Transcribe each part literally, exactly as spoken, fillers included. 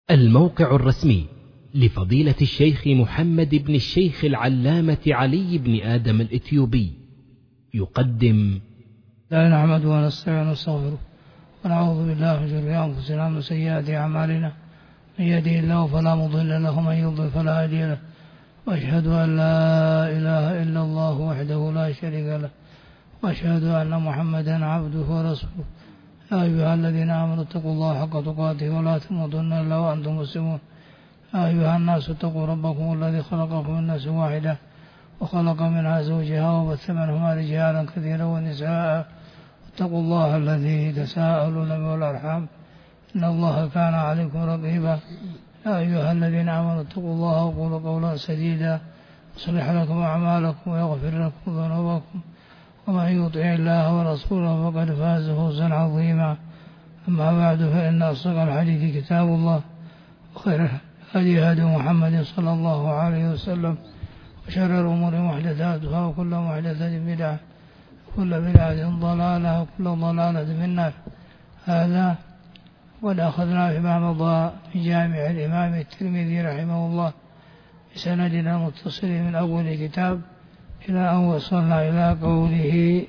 الموقع الرسمي لفضيلة الشيخ محمد بن الشيخ العلامة علي بن آدم الإثيوبي يقدم: لا نحمد ونستعين ونستغفره ونعوذ بالله من شرور أنفسنا ومن سيئات أعمالنا، من يهده الله فلا مضل له ومن يضلل فلا هادي له، وأشهد أن لا إله إلا الله وحده لا شريك له، وأشهد أن محمدا عبده ورسوله. يا أيها الذين آمنوا اتقوا الله حق تقاته ولا تموتن إلا وأنتم مسلمون. يا أيها الناس اتقوا ربكم الذي خلقكم من نفس واحدة وخلق منها زوجها وبث منهما رجالا كثيرا ونساء، اتقوا الله الذي تساءلون به والأرحام إن الله كان عليكم رقيبا. يا أيها الذين آمنوا اتقوا الله وقولوا قولا سديدا يصلح لكم أعمالكم ويغفر لكم ذنوبكم، ومن يطع الله ورسوله فقد فاز فوزا عظيما. أما بعد، فإن أصدق الحديث كتاب الله، وخير الهدي هدي محمد صلى الله عليه وسلم، وشر الأمور محدثاتها، وكل محدثة بدعة، وكل بدعة ضلالة، وكل ضلالة في النار. هذا قد أخذنا فيما مضى في جامع الإمام الترمذي رحمه الله بسندنا متصل من أول كتاب إلى أن وصلنا إلى قوله: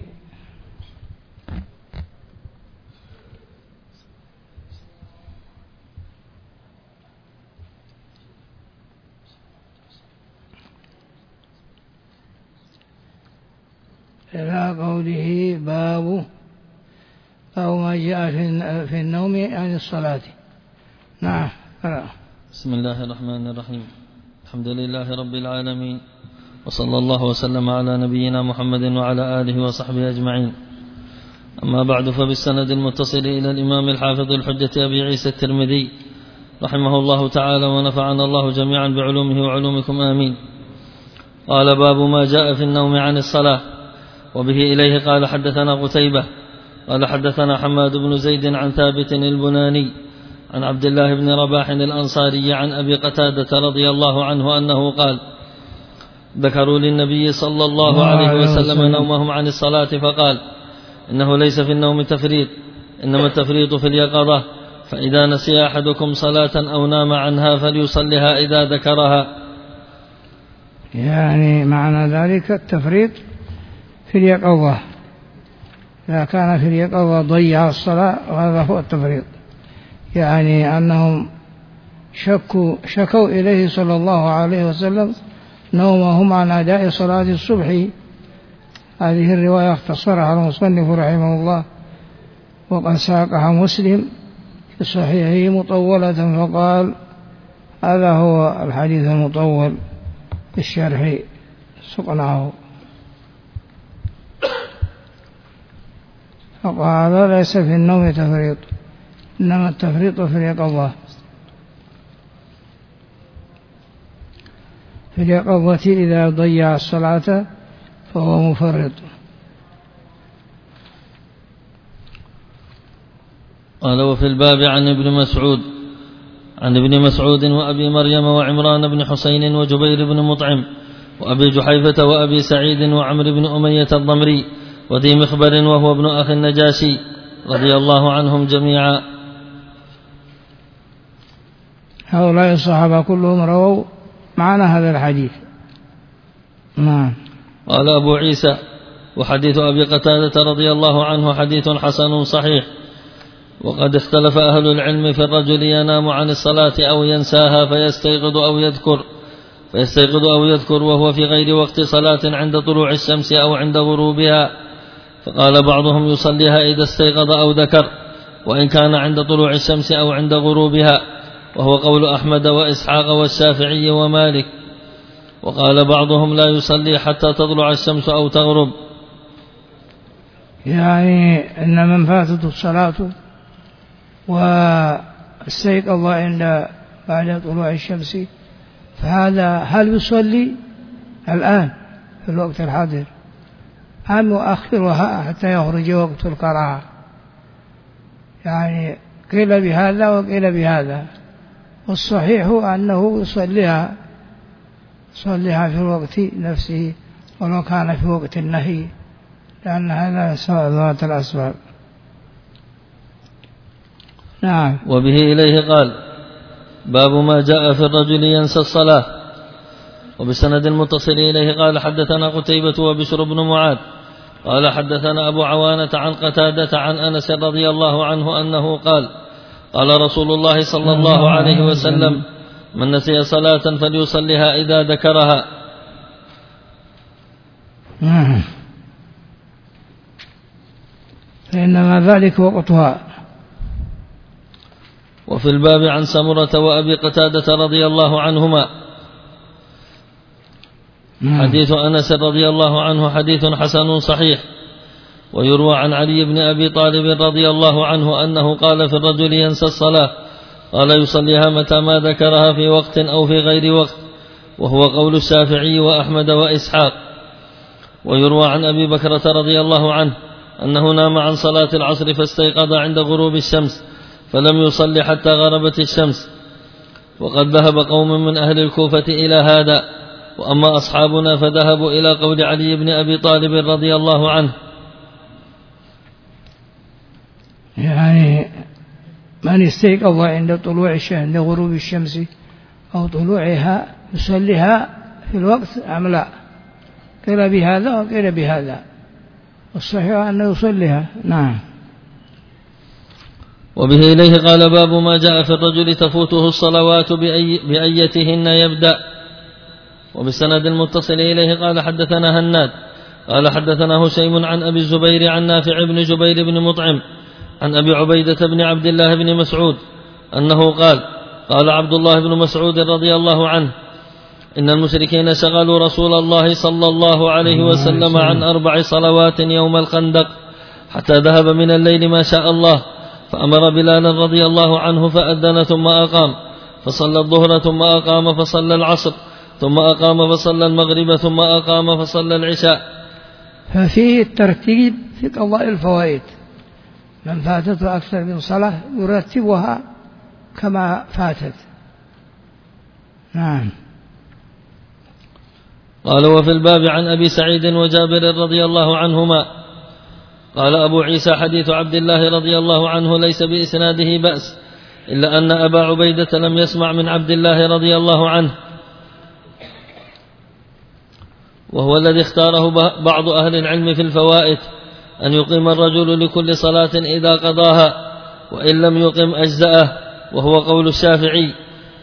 إلى قوله باب أو ما جاء في النوم عن الصلاة. نعم. بسم الله الرحمن الرحيم. الحمد لله رب العالمين، وصلى الله وسلم على نبينا محمد وعلى آله وصحبه أجمعين. أما بعد، فبالسند المتصل إلى الإمام الحافظ الحجة أبي عيسى الترمذي رحمه الله تعالى، ونفعنا الله جميعا بعلومه وعلومكم آمين. قال: باب ما جاء في النوم عن الصلاة. وبه إليه قال: حدثنا قتيبة قال: حدثنا حماد بن زيد عن ثابت البناني عن عبد الله بن رباح الأنصاري عن أبي قتادة رضي الله عنه أنه قال: ذكروا للنبي صلى الله عليه وسلم نومهم عن الصلاة فقال: إنه ليس في النوم تفريط، إنما التفريط في اليقظة، فإذا نسي أحدكم صلاة أو نام عنها فليصلها إذا ذكرها. يعني معنى ذلك التفريط في اليقظة، إذا كان في اليقظة ضيع الصلاة، وهذا هو التفريط. يعني أنهم شكوا, شكوا إليه صلى الله عليه وسلم نومهم عن أداء صلاة الصبح. هذه الرواية اختصرها المصنف رحمه الله، وقد ساقها مسلم في صحيحه مطولة، فقال: هذا هو الحديث المطول في الشرح سقناه. فقال: ليس في النوم تفريط، إنما التفريط في اليقظة. في اليقظة إذا ضيع الصلاة فهو مفرط. قال: وفي الباب عن ابن مسعود عن ابن مسعود وأبي مريم وعمران بن حسين وجبير بن مطعم وأبي جحيفة وأبي سعيد وعمر بن أمية الضمري وذي مخبر وهو ابن أخي النجاشي رضي الله عنهم جميعا. هؤلاء الصحابة كلهم رووا معنى هذا الحديث. نعم. قال أبو عيسى: وحديث أبي قتادة رضي الله عنه حديث حسن صحيح، وقد اختلف أهل العلم في الرجل ينام عن الصلاة أو ينساها فيستيقظ أو يذكر فيستيقظ أو يذكر وهو في غير وقت صلاة عند طلوع الشمس أو عند غروبها. فقال بعضهم: يصليها إذا استيقظ أو ذكر، وإن كان عند طلوع الشمس أو عند غروبها، وهو قول أحمد وإسحاق والشافعي ومالك. وقال بعضهم: لا يصلي حتى تطلع الشمس أو تغرب. يعني إن من فاتته الصلاة واستيقظ عند بعد طلوع الشمس، فهذا هل يصلي الآن في الوقت الحاضر أم يؤخرها حتى يخرج وقت القراءة؟ يعني قيل بهذا وقيل بهذا، والصحيح أنه يصليها يصليها في الوقت نفسه ولو كان في وقت النهي، لأن هذا ذات الأسباب. نعم. وبه إليه قال: باب ما جاء في الرجل ينسى الصلاة. وبسند المتصل إليه قال حدثنا قتيبة وبشر بن معاذ قال حدثنا أبو عوانة عن قتادة عن أنس رضي الله عنه أنه قال قال رسول الله صلى الله عليه وسلم من نسي صلاة فليصلها إذا ذكرها. فإنما ذلك وقتها. وفي الباب عن سمرة وأبي قتادة رضي الله عنهما حديث أنس رضي الله عنه حديث حسن صحيح. ويروى عن علي بن أبي طالب رضي الله عنه أنه قال في الرجل ينسى الصلاة قال يصليها متى ما ذكرها في وقت أو في غير وقت، وهو قول الشافعي وأحمد وإسحاق. ويروى عن أبي بكرة رضي الله عنه أنه نام عن صلاة العصر فاستيقظ عند غروب الشمس فلم يصلي حتى غربت الشمس. وقد ذهب قوم من أهل الكوفة إلى هذا، وأما أصحابنا فذهبوا إلى قول علي بن أبي طالب رضي الله عنه. يعني من استيقظ عند طلوع الشمس عند غروب الشمس أو طلوعها يصليها في الوقت أم لا؟ قيل بهذا وقيل بهذا، والصحيح أنه يصليها. نعم. وبه إليه قال باب ما جاء في الرجل تفوته الصلوات بأي بأيتهن يبدأ. وبالسند المتصل إليه قال حدثنا هناد قال حدثنا هشيم عن أبي الزبير عن نافع بن جبير بن مطعم عن أبي عبيدة بن عبد الله بن مسعود أنه قال قال عبد الله بن مسعود رضي الله عنه إن المشركين شغلوا رسول الله صلى الله عليه وسلم عن أربع صلوات يوم الخندق حتى ذهب من الليل ما شاء الله، فأمر بلالا رضي الله عنه فأذن ثم أقام فصلى الظهر ثم أقام فصلى العصر ثم أقام فصلى المغرب ثم أقام فصلى العشاء. ففيه الترتيب في قضاء الفوائد، من فاتته أكثر من صلاة يرتبها كما فاتت. نعم. قال وفي الباب عن أبي سعيد وجابر رضي الله عنهما قال أبو عيسى حديث عبد الله رضي الله عنه ليس بإسناده بأس، إلا أن أبا عبيدة لم يسمع من عبد الله رضي الله عنه، وهو الذي اختاره بعض أهل العلم في الفوائد أن يقيم الرجل لكل صلاة إذا قضاها، وإن لم يقم أجزأه، وهو قول الشافعي.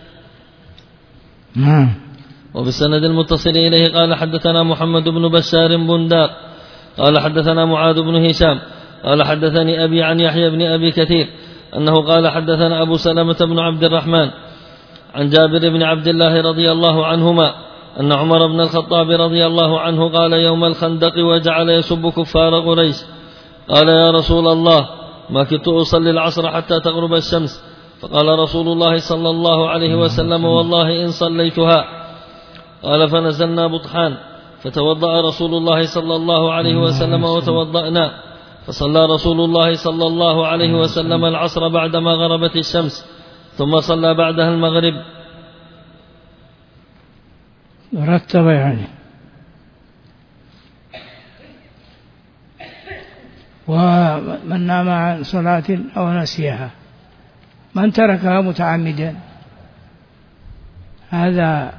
نعم. وبالسند المتصل إليه قال حدثنا محمد بن بشار بندار قال حدثنا معاذ بن هشام قال حدثني أبي عن يحيى بن أبي كثير أنه قال حدثنا أبو سلمة بن عبد الرحمن عن جابر بن عبد الله رضي الله عنهما أن عمر بن الخطاب رضي الله عنه قال يوم الخندق وجعل يسب كفار قريش قال يا رسول الله ما كنت أصلي العصر حتى تغرب الشمس، فقال رسول الله صلى الله عليه وسلم والله إن صليتها. قال فنزلنا بطحان فتوضأ رسول الله صلى الله عليه وسلم وتوضأنا، فصلى رسول الله صلى الله عليه وسلم العصر بعدما غربت الشمس ثم صلى بعدها المغرب. رتب يعني. ومن نام عن صلاة أو نسيها، من تركها متعمدا هذا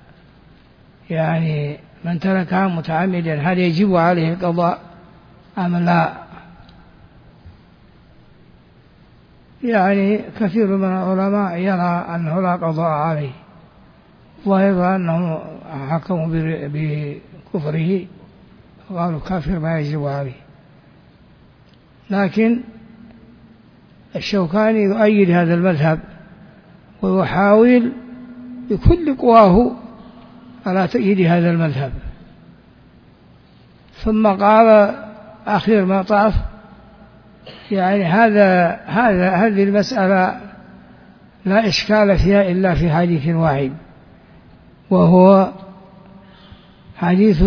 يعني من تركها متعمدا هل يجب عليه القضاء أم لا؟ يعني كثير من العلماء يرى أنه لا قضاء عليه، ويرى أنه حكموا بكفره وقالوا كافر ما يجب عليه. لكن الشوكاني يؤيد هذا المذهب ويحاول بكل قواه على تأييد هذا المذهب، ثم قال آخر ما طاف يعني هذا هذا هذه المسألة لا إشكال فيها إلا في حديث واحد، وهو حديث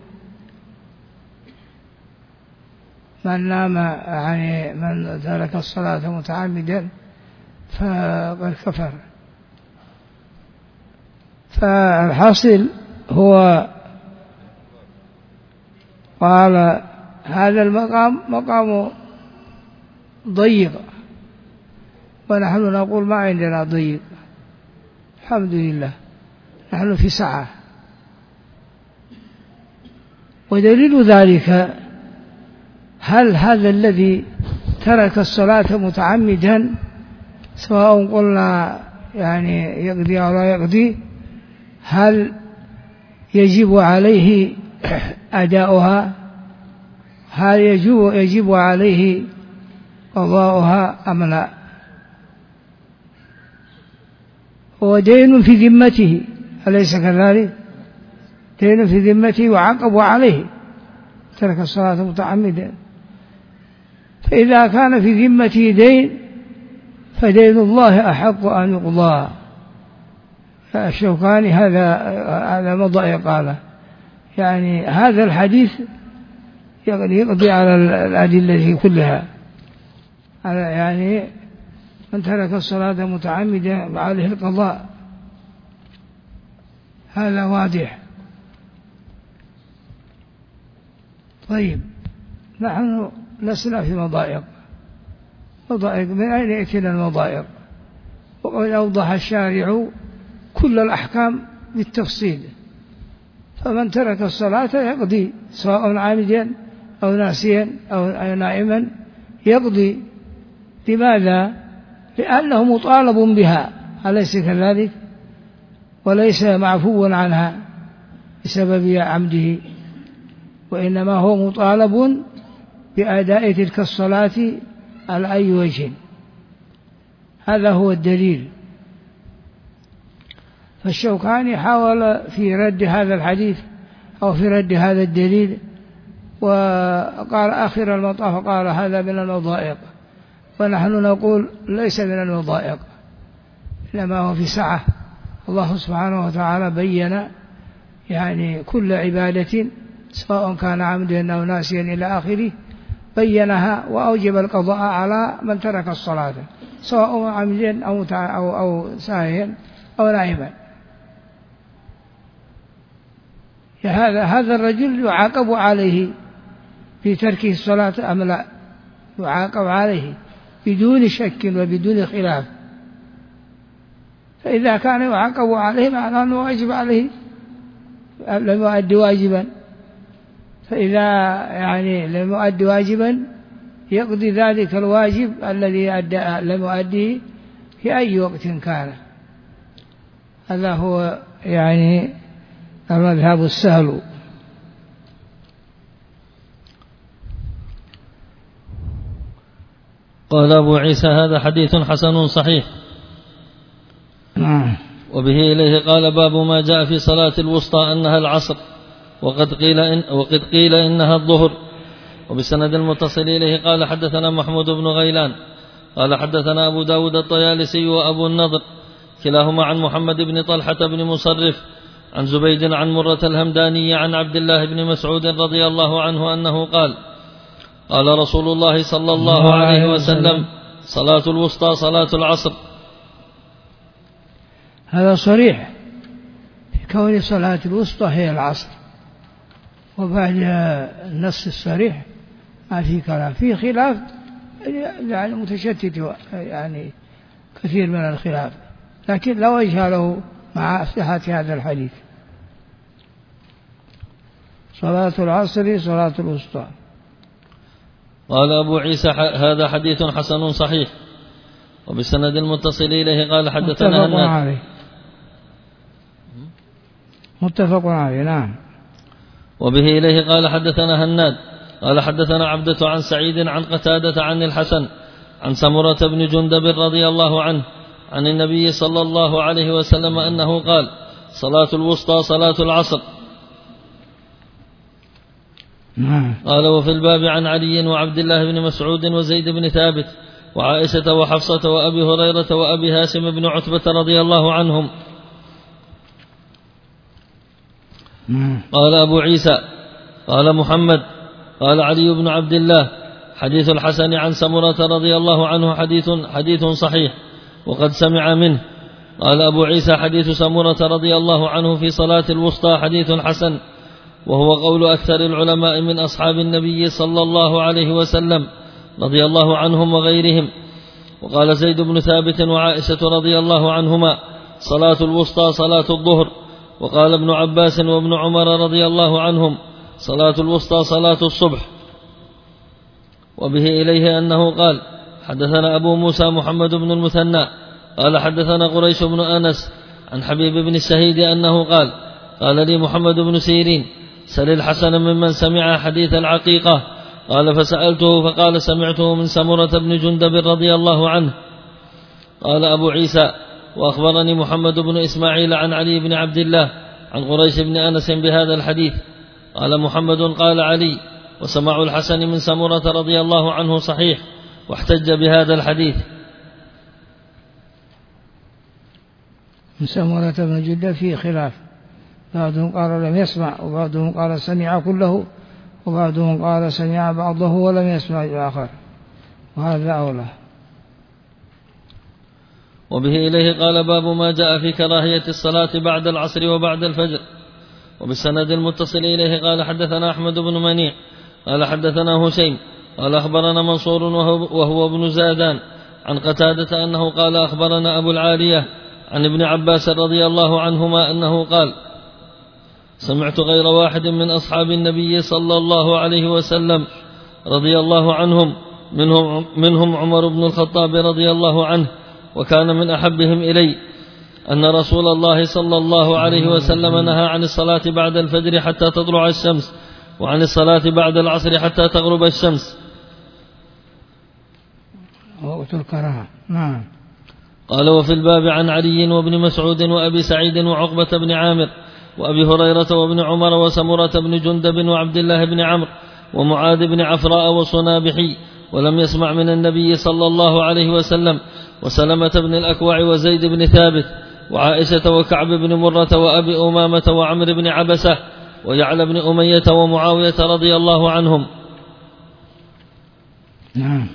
من نام يعني من ترك الصلاة متعمدا فقد كفر. فالحاصل هو قال هذا المقام مقام ضيق، ونحن نقول ما عندنا ضيق، الحمد لله نحن في سعة. ودليل ذلك هل هذا الذي ترك الصلاة متعمدا سواء قلنا يعني يقضي أو لا يقضي هل يجب عليه أداؤها؟ هل يجب, يجب عليه قضاؤها أم لا؟ هو دين في ذمته أليس كذلك؟ دين في ذمته وعاقب عليه ترك الصلاة متعمدا. فإذا كان في ذمته دين فدين الله أحق أن يقضى. الشوكاني هذا هذا مضى قاله يعني هذا الحديث يقضي على الأدلة كلها، على يعني من ترك الصلاة متعمدا عليه القضاء، هذا واضح. طيب نحن لسنا في مضايق. مضايق من أين يأتينا المضايق؟ وقد أوضح الشارع كل الأحكام بالتفصيل. فمن ترك الصلاة يقضي سواء عامدا أو ناسيا أو نائما يقضي. لماذا؟ لأنه مطالب بها أليس كذلك؟ وليس معفوا عنها بسبب عمده، وإنما هو مطالب بأداء تلك الصلاة على أي وجه. هذا هو الدليل. فالشوكاني حاول في رد هذا الحديث أو في رد هذا الدليل، وقال آخر المطاف قال هذا من المضائق، ونحن نقول ليس من المضائق إنما هو في سعة. الله سبحانه وتعالى بين يعني كل عبادة سواء كان عمدا أو ناسيا إلى آخره بينها، وأوجب القضاء على من ترك الصلاة سواء عمدا أو أو أو ساهيا أو نائما. هذا هذا الرجل يعاقب عليه في تركه الصلاة أم لا؟ يعاقب عليه بدون شك وبدون خلاف. فإذا كان يعاقب عليه معناه أنه واجب عليه، لم يؤدي واجبا. فإذا يعني لم يؤدي واجبا يقضي ذلك الواجب الذي لم يؤديه في أي وقت كان. هذا هو يعني المذهب السهل. قال أبو عيسى هذا حديث حسن صحيح. نعم. وبه إليه قال باب ما جاء في صلاة الوسطى أنها العصر، وقد قيل, إن وقد قيل إنها الظهر. وبسند المتصل إليه قال حدثنا محمود بن غيلان قال حدثنا أبو داود الطيالسي وأبو النضر كلاهما عن محمد بن طلحة بن مصرف عن زبيد عن مرة الهمداني عن عبد الله بن مسعود رضي الله عنه أنه قال قال رسول الله صلى الله عليه وسلم صلاة الوسطى صلاة العصر. هذا صريح في كون صلاة الوسطى هي العصر، وبعد النص الصريح ما في كلام، في خلاف يعني متشتت يعني كثير من الخلاف، لكن لا وجه له مع صحة هذا الحديث. صلاة العصر صلاة الوسطى. قال أبو عيسى هذا حديث حسن صحيح. وبسند المتصل إليه قال حدثنا متفق عليه. متفق عليه. نعم. وبه إليه قال حدثنا هناد قال حدثنا عبدة عن سعيد عن قتادة عن الحسن عن سمرة بن جندب رضي الله عنه عن النبي صلى الله عليه وسلم أنه قال صلاة الوسطى صلاة العصر. قال وفي الباب عن علي وعبد الله بن مسعود وزيد بن ثابت وعائشة وحفصة وأبي هريرة وأبي هاشم بن عتبة رضي الله عنهم. قال أبو عيسى قال محمد قال علي بن عبد الله حديث الحسن عن سمرة رضي الله عنه حديث حديث صحيح وقد سمع منه. قال أبو عيسى حديث سمرة رضي الله عنه في صلاة الوسطى حديث حسن، وهو قول أكثر العلماء من أصحاب النبي صلى الله عليه وسلم رضي الله عنهم وغيرهم. وقال زيد بن ثابت وعائشة رضي الله عنهما صلاة الوسطى صلاة الظهر. وقال ابن عباس وابن عمر رضي الله عنهم صلاة الوسطى صلاة الصبح. وبه إليه أنه قال حدثنا أبو موسى محمد بن المثنى قال حدثنا قريش بن أنس عن حبيب بن الشهيد أنه قال قال لي محمد بن سيرين سل الحسن ممن سمع حديث العقيقة. قال فسألته فقال سمعته من سمرة بن جندب رضي الله عنه. قال أبو عيسى وأخبرني محمد بن إسماعيل عن علي بن عبد الله عن قريش بن أنس بهذا الحديث. قال محمد قال علي وسماع الحسن من سمرة رضي الله عنه صحيح، واحتج بهذا الحديث. من سمرة بن جندب فيه خلاف، بعضهم قال لم يسمع وبعضهم قال سمع كله وبعضهم قال سمع بعضه ولم يسمع الآخر، وهذا أولى. وبه إليه قال باب ما جاء في كراهية الصلاة بعد العصر وبعد الفجر. وبالسند المتصل إليه قال حدثنا أحمد بن منيع قال حدثنا هشيم قال أخبرنا منصور وهو ابن زادان عن قتادة أنه قال أخبرنا أبو العالية عن ابن عباس رضي الله عنهما أنه قال سمعت غير واحد من أصحاب النبي صلى الله عليه وسلم رضي الله عنهم منهم, منهم عمر بن الخطاب رضي الله عنه وكان من أحبهم إلي أن رسول الله صلى الله عليه وسلم نهى عن الصلاة بعد الفجر حتى تطلع الشمس وعن الصلاة بعد العصر حتى تغرب الشمس. وقت الكراهة. نعم. قال وفي الباب عن علي وابن مسعود وأبي سعيد وعقبة بن عامر وأبي هريرة وابن عمر وسمرة بن جندب وعبد الله بن عمرو ومعاذ بن عفراء وصنابحي ولم يسمع من النبي صلى الله عليه وسلم وسلمة بن الأكوع وزيد بن ثابت وعائشة وكعب بن مرة وأبي أمامة وعمر بن عبسة ويعلى بن أمية ومعاوية رضي الله عنهم. نعم.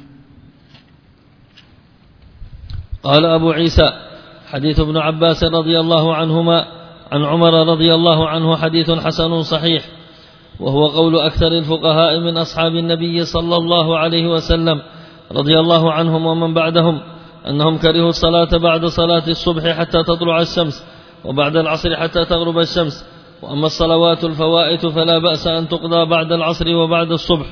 قال أبو عيسى حديث ابن عباس رضي الله عنهما عن عمر رضي الله عنه حديث حسن صحيح، وهو قول أكثر الفقهاء من أصحاب النبي صلى الله عليه وسلم رضي الله عنهم ومن بعدهم أنهم كرهوا الصلاة بعد صلاة الصبح حتى تطلع الشمس وبعد العصر حتى تغرب الشمس، وأما الصلوات الفوائت فلا بأس أن تقضى بعد العصر وبعد الصبح.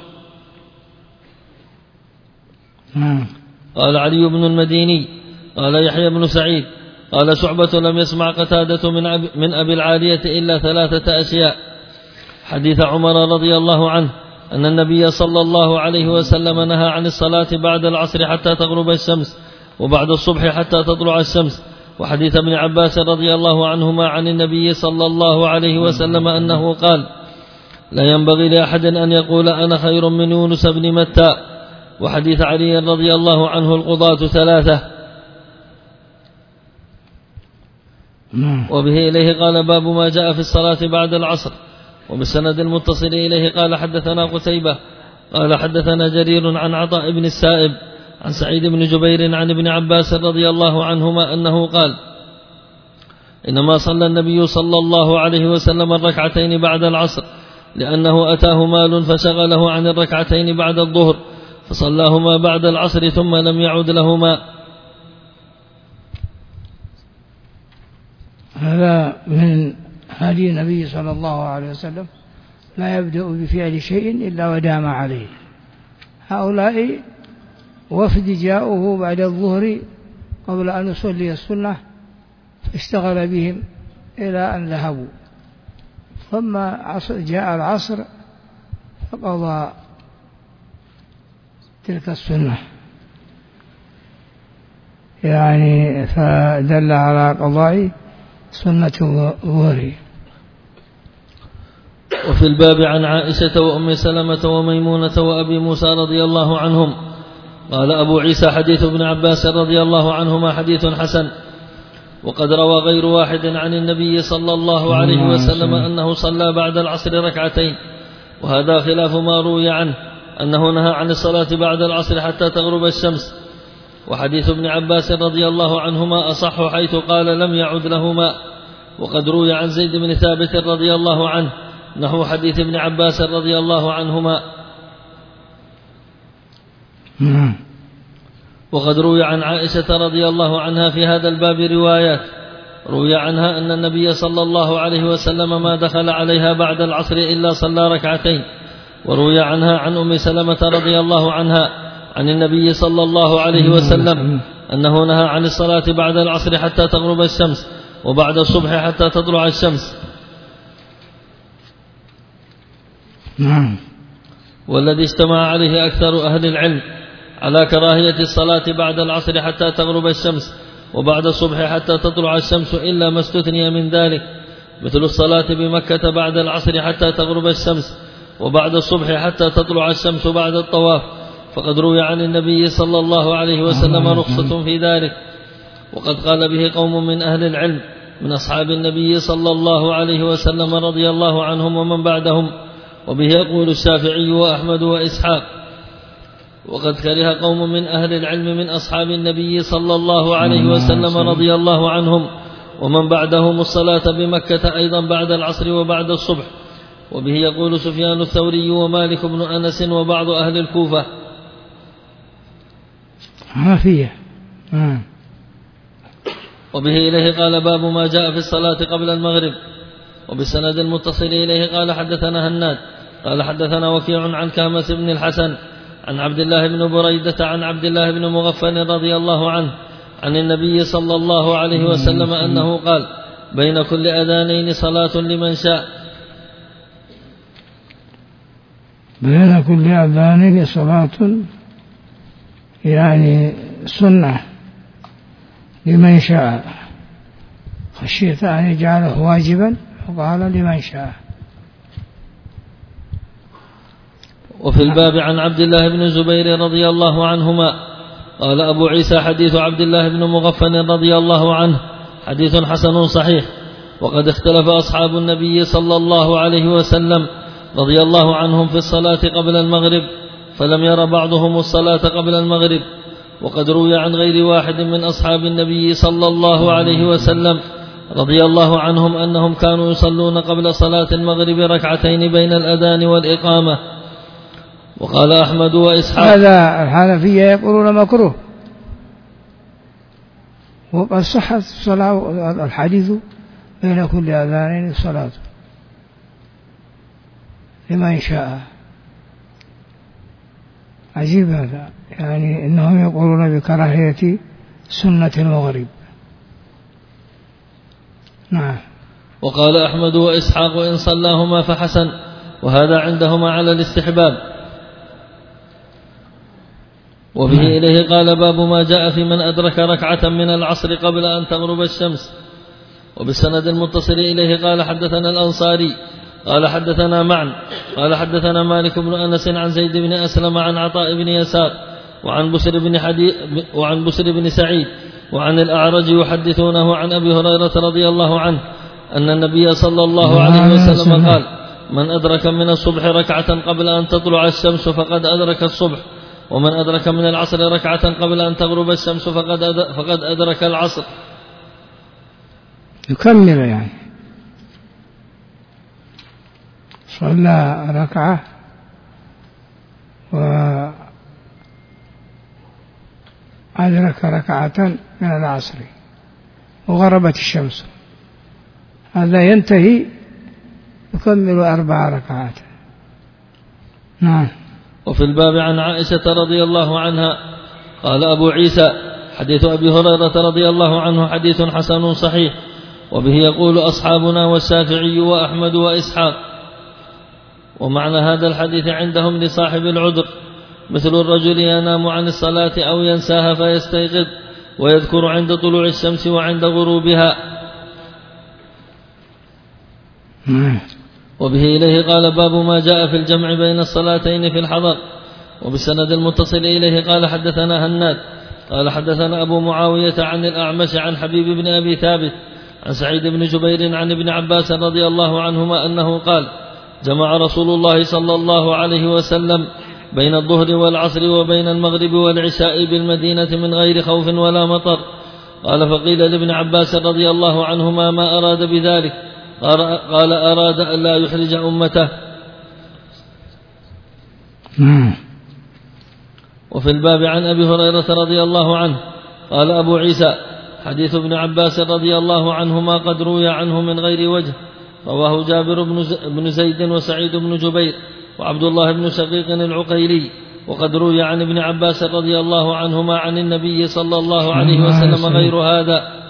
قال علي بن المديني قال يحيى بن سعيد قال شعبة لم يسمع قتادة من أبي, من أبي العالية إلا ثلاثة أشياء: حديث عمر رضي الله عنه أن النبي صلى الله عليه وسلم نهى عن الصلاة بعد العصر حتى تغرب الشمس وبعد الصبح حتى تطلع الشمس، وحديث ابن عباس رضي الله عنهما عن النبي صلى الله عليه وسلم أنه قال: لا ينبغي لأحد أن يقول أنا خير من يونس بن متى. وحديث علي رضي الله عنه القضاة ثلاثة. وبه إليه قال باب ما جاء في الصلاة بعد العصر. وبالسند المتصل إليه قال حدثنا قتيبة قال حدثنا جرير عن عطاء بن السائب عن سعيد بن جبير عن ابن عباس رضي الله عنهما أنه قال: إنما صلى النبي صلى الله عليه وسلم الركعتين بعد العصر لأنه أتاه مال فشغله عن الركعتين بعد الظهر فصلاهما بعد العصر ثم لم يعد لهما. هذا من هدي النبي صلى الله عليه وسلم، لا يبدأ بفعل شيء إلا ودام عليه. هؤلاء وفد جاءوه بعد الظهر قبل أن يصلي السنة فاشتغل بهم إلى أن ذهبوا، ثم جاء العصر فقضى تلك السنة، يعني فدل على قضاء سنة الظهر. وفي الباب عن عائشة وأم سلمة وميمونة وأبي موسى رضي الله عنهم قال أبو عيسى حديث ابن عباس رضي الله عنهما حديث حسن، وقد روى غير واحد عن النبي صلى الله عليه وسلم أنه صلى بعد العصر ركعتين، وهذا خلاف ما روي عنه أنه نهى عن الصلاة بعد العصر حتى تغرب الشمس. وحديث ابن عباس رضي الله عنهما أصح حيث قال لم يعد لهما. وقد روي عن زيد بن ثابت رضي الله عنه نحو حديث ابن عباس رضي الله عنهما. وقد روي عن عائشة رضي الله عنها في هذا الباب روايات روي عنها أن النبي صلى الله عليه وسلم ما دخل عليها بعد العصر إلا صلى ركعتين. وروي عنها عن أم سلمة رضي الله عنها عن النبي صلى الله عليه وسلم أنه نهى عن الصلاة بعد العصر حتى تغرب الشمس وبعد الصبح حتى تطلع الشمس. نعم. والذي اجتمع عليه أكثر أهل العلم على كراهية الصلاة بعد العصر حتى تغرب الشمس وبعد الصبح حتى تطلع الشمس إلا ما استثني من ذلك، مثل الصلاة بمكة بعد العصر حتى تغرب الشمس وبعد الصبح حتى تطلع الشمس بعد الطواف، فقد روي عن النبي صلى الله عليه وسلم رخصة في ذلك. وقد قال به قوم من أهل العلم من أصحاب النبي صلى الله عليه وسلم رضي الله عنهم ومن بعدهم، وبه يقول الشافعي وأحمد وإسحاق. وقد كره قوم من أهل العلم من أصحاب النبي صلى الله عليه وسلم رضي الله عنهم ومن بعدهم الصلاة بمكة أيضا بعد العصر وبعد الصبح، وبه يقول سفيان الثوري ومالك بن أنس وبعض أهل الكوفة. عافية. وبه إليه قال باب ما جاء في الصلاة قبل المغرب. وبالسند المتصل إليه قال حدثنا هناد قال حدثنا وكيع عن كامس بن الحسن عن عبد الله بن بريدة عن عبد الله بن مغفل رضي الله عنه عن النبي صلى الله عليه وسلم أنه قال بين كل أذانين صلاة لمن شاء. بين كل أذانين صلاة يعني سنة لمن شاء، خشيت أن يجعله واجبا فقال لمن شاء. وفي الباب عن عبد الله بن الزبير رضي الله عنهما قال أبو عيسى حديث عبد الله بن مغفل رضي الله عنه حديث حسن صحيح. وقد اختلف أصحاب النبي صلى الله عليه وسلم رضي الله عنهم في الصلاة قبل المغرب، فلم ير بعضهم الصلاة قبل المغرب. وقد روي عن غير واحد من أصحاب النبي صلى الله عليه وسلم رضي الله عنهم أنهم كانوا يصلون قبل صلاة المغرب ركعتين بين الأذان والإقامة. وقال أحمد وإسحاق هذا الحنفية يقولون مكروه، وقد صحت الصلاة الحديث بين كل أذانين الصلاة لمن شاء. عجيب هذا، يعني إنهم يقولون بكراهية سنة المغرب. نعم. وقال أحمد وإسحاق إن صلاهما فحسن، وهذا عندهما على الاستحباب. وبه إليه قال باب ما جاء في من أدرك ركعة من العصر قبل أن تغرب الشمس. وبالسند المتصل إليه قال حدثنا الأنصاري قال حدثنا معن قال حدثنا مالك بن أنس عن زيد بن أسلم عن عطاء بن يسار وعن بسر بن, حدي وعن بسر بن سعيد وعن الأعرج يحدثونه عن أبي هريرة رضي الله عنه أن النبي صلى الله عليه وسلم قال من أدرك من الصبح ركعة قبل أن تطلع الشمس فقد أدرك الصبح، ومن أدرك من العصر ركعة قبل أن تغرب الشمس فقد فقد أدرك العصر. يكمل يعني صلى ركعة وأدرك ركعة من العصر وغربت الشمس، هذا ينتهي يكمل أربع ركعات. نعم. وفي الباب عن عائشة رضي الله عنها قال أبو عيسى حديث أبي هريرة رضي الله عنه حديث حسن صحيح. وبه يقول أصحابنا والشافعي وأحمد وإسحاق. ومعنى هذا الحديث عندهم لصاحب العذر، مثل الرجل ينام عن الصلاة أو ينساها فيستيقظ ويذكر عند طلوع الشمس وعند غروبها. وبه إليه قال باب ما جاء في الجمع بين الصلاتين في الحضر. وبالسند المتصل إليه قال حدثنا هناد قال حدثنا أبو معاوية عن الأعمش عن حبيب بن أبي ثابت عن سعيد بن جبير عن ابن عباس رضي الله عنهما أنه قال جمع رسول الله صلى الله عليه وسلم بين الظهر والعصر وبين المغرب والعشاء بالمدينة من غير خوف ولا مطر. قال فقيل لابن عباس رضي الله عنهما ما أراد بذلك؟ قال أراد أن لا يحرج أمته. وفي الباب عن أبي هريرة رضي الله عنه قال أبو عيسى حديث ابن عباس رضي الله عنهما قد روي عنه من غير وجه، رواه جابر بن زيد وسعيد بن جبير وعبد الله بن شقيق العقيلي، وقد روي عن ابن عباس رضي الله عنهما عن النبي صلى الله عليه وسلم غير هذا.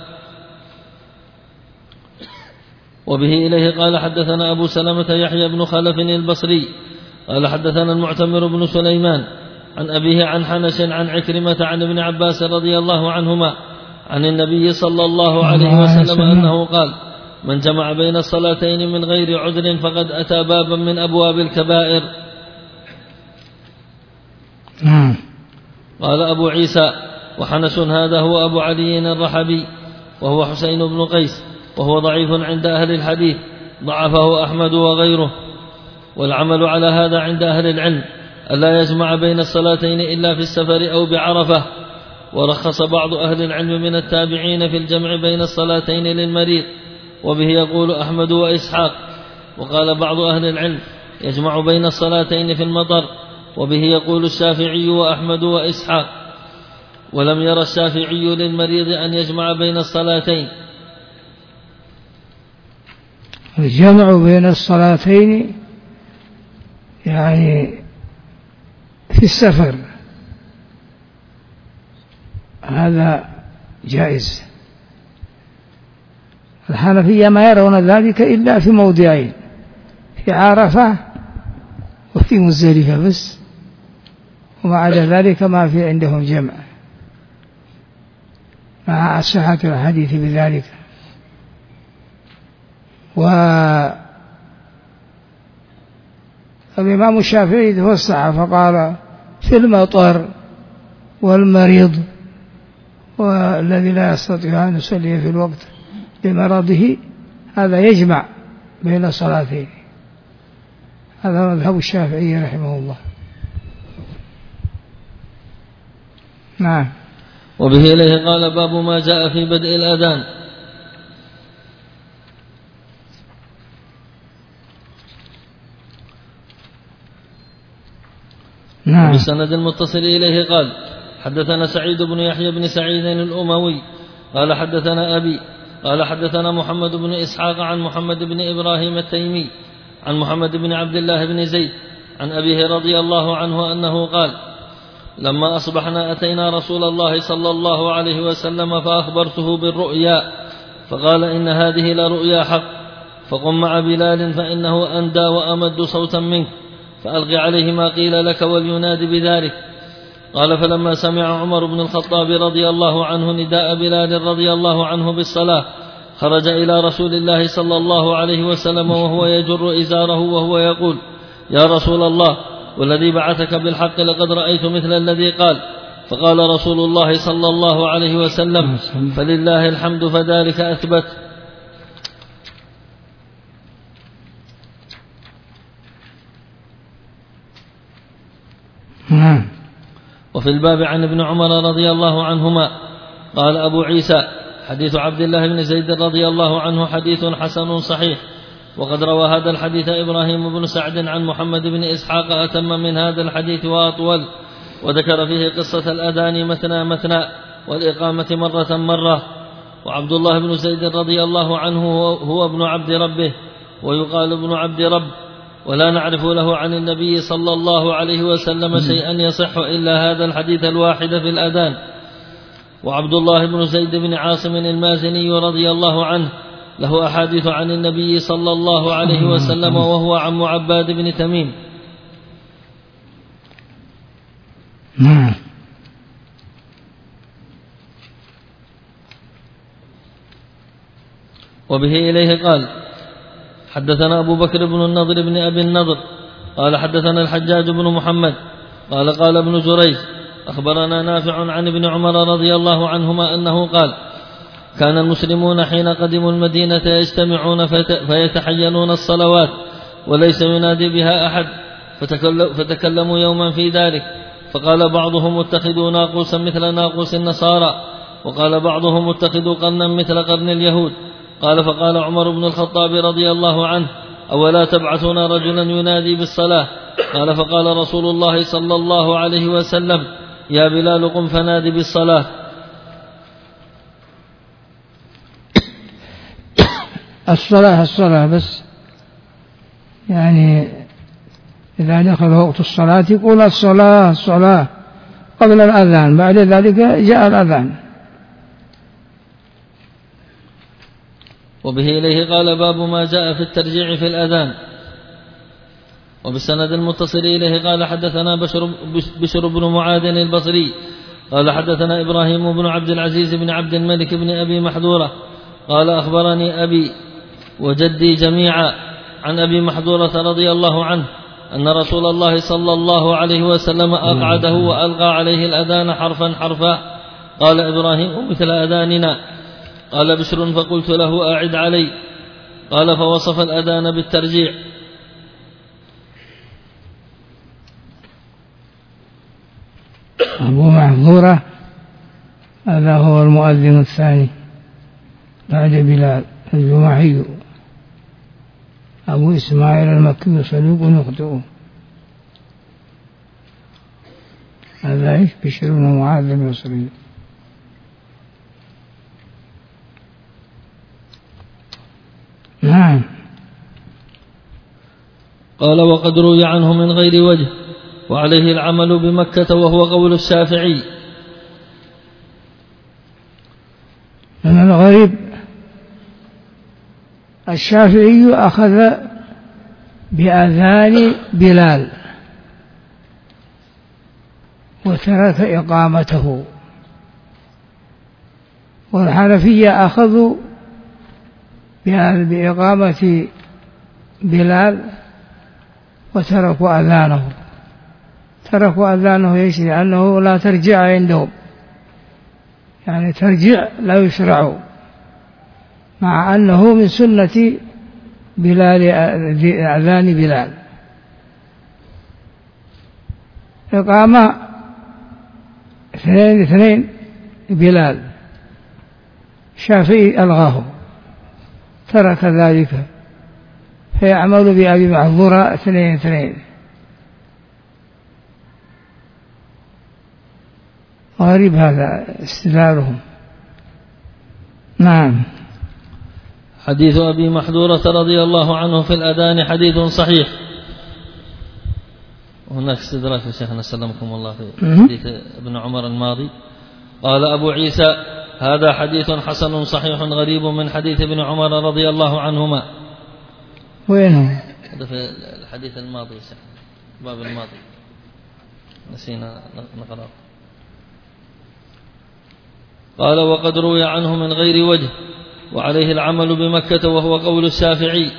وبه إليه قال حدثنا أبو سلمة يحيى بن خلف البصري قال حدثنا المعتمر بن سليمان عن أبيه عن حنش عن عكرمة عن ابن عباس رضي الله عنهما عن النبي صلى الله عليه وسلم أنه قال: من جمع بين الصلاتين من غير عذر فقد أتى بابا من أبواب الكبائر. قال أبو عيسى: وحنش هذا هو أبو علي الرحبي وهو حسين بن قيس، وهو ضعيف عند أهل الحديث، ضعفه أحمد وغيره. والعمل على هذا عند أهل العلم ألا يجمع بين الصلاتين إلا في السفر أو بعرفة. ورخص بعض أهل العلم من التابعين في الجمع بين الصلاتين للمريض، وبه يقول أحمد وإسحاق. وقال بعض أهل العلم يجمع بين الصلاتين في المطر، وبه يقول الشافعي وأحمد وإسحاق. ولم ير الشافعي للمريض أن يجمع بين الصلاتين. الجمع بين الصلاتين يعني في السفر هذا جائز. الحنفية ما يرون ذلك إلا في موضعين، في عرفة وفي مزدلفة بس، وما عدا ذلك ما في عندهم جمع مع صحة الحديث بذلك. والإمام الشافعي توسع فقال: في المطر والمريض والذي لا يستطيع أن يصلي في الوقت لمرضه هذا يجمع بين الصلاتين. هذا مذهب الشافعي رحمه الله. نعم. وبه إليه قال: باب ما جاء في بدء الأذان. نعم. بالسند المتصل إليه قال: حدثنا سعيد بن يحيى بن سعيد الأموي قال حدثنا أبي قال حدثنا محمد بن إسحاق عن محمد بن إبراهيم التيمي عن محمد بن عبد الله بن زيد عن أبيه رضي الله عنه أنه قال: لما أصبحنا أتينا رسول الله صلى الله عليه وسلم فأخبرته بالرؤيا، فقال: إن هذه لرؤيا حق، فقم مع بلال فإنه أندى وأمد صوتا منك، فألغي عليه ما قيل لك ولينادي بذلك. قال: فلما سمع عمر بن الخطاب رضي الله عنه نداء بلال رضي الله عنه بالصلاة خرج إلى رسول الله صلى الله عليه وسلم وهو يجر إزاره وهو يقول: يا رسول الله، والذي بعثك بالحق لقد رأيت مثل الذي قال. فقال رسول الله صلى الله عليه وسلم: فلله الحمد، فذلك أثبت. وفي الباب عن ابن عمر رضي الله عنهما قال أبو عيسى: حديث عبد الله بن زيد رضي الله عنه حديث حسن صحيح. وقد روى هذا الحديث إبراهيم بن سعد عن محمد بن إسحاق أتم من هذا الحديث وأطول، وذكر فيه قصة الأذان مثنى مثنى والإقامة مرة مرة. وعبد الله بن زيد رضي الله عنه هو ابن عبد ربه، ويقال ابن عبد رب، ولا نعرف له عن النبي صلى الله عليه وسلم شيئا يصح إلا هذا الحديث الواحد في الأذان. وعبد الله بن زيد بن عاصم المازني رضي الله عنه له أحاديث عن النبي صلى الله عليه وسلم، وهو عم عباد بن تميم. وبه إليه قال: حدثنا أبو بكر بن النضر بن أبي النضر قال حدثنا الحجاج بن محمد قال قال ابن جريج أخبرنا نافع عن ابن عمر رضي الله عنهما أنه قال: كان المسلمون حين قدموا المدينة يجتمعون فيتحينون الصلوات وليس ينادي بها أحد، فتكلموا يوما في ذلك، فقال بعضهم: اتخذوا ناقوسا مثل ناقوس النصارى، وقال بعضهم: اتخذوا قرنا مثل قرن اليهود. قال: فقال عمر بن الخطاب رضي الله عنه: أولا تبعثون رجلا ينادي بالصلاة؟ قال: فقال رسول الله صلى الله عليه وسلم: يا بلال قم فنادي بالصلاة. الصلاة الصلاة بس، يعني إذا دخل وقت الصلاة يقول الصلاة الصلاة قبل الأذان، بعد ذلك جاء الأذان. وبه إليه قال باب ما جاء في الترجيع في الأذان. وبالسند المتصل إليه قال حدثنا بشر, بشر بن معاذ البصري قال حدثنا إبراهيم بن عبد العزيز بن عبد الملك بن أبي محذورة قال أخبرني أبي وجدي جميعا عن أبي محذورة رضي الله عنه أن رسول الله صلى الله عليه وسلم أقعده وألقى عليه الأذان حرفا حرفا. قال إبراهيم مثل أذاننا. قال بشر فقلت له أعد علي. قال فوصف الأذان بالترجيع. أبو محذورة هذا هو المؤذن الثاني بعد بلال الجمحي أبو إسماعيل المكي صدوق يخطئ. هذا إيش بشر بن معاذ البصري. نعم. قال وقد روي عنه من غير وجه وعليه العمل بمكة وهو قول الشافعي. من الغريب الشافعي أخذ بأذان بلال وترك إقامته، والحنفية أخذوا بإقامة بلال وتركوا أذانه. تركوا أذانه يشرع لأنه لا ترجع عندهم، يعني ترجع لا يشرع، مع أنه من سنة بلال أذان بلال. إقامة اثنين اثنين بلال، شافعي ألغاه ترك ذلك، فيعمل بأبي محذورة اثنين اثنين. غريب هذا استدلالهم. نعم. حديث أبي محذورة رضي الله عنه في الأذان حديث صحيح. وهناك استدراك يا شيخنا سلمكم الله في حديث ابن عمر الماضي. قال أبو عيسى هذا حديث حسن صحيح غريب من حديث ابن عمر رضي الله عنهما. وينه؟ هذا في الحديث الماضي يا شيخ، باب الماضي نسينا نقرأه. قال وقد روي عنه من غير وجه وعليه العمل بمكة وهو قول الشافعي.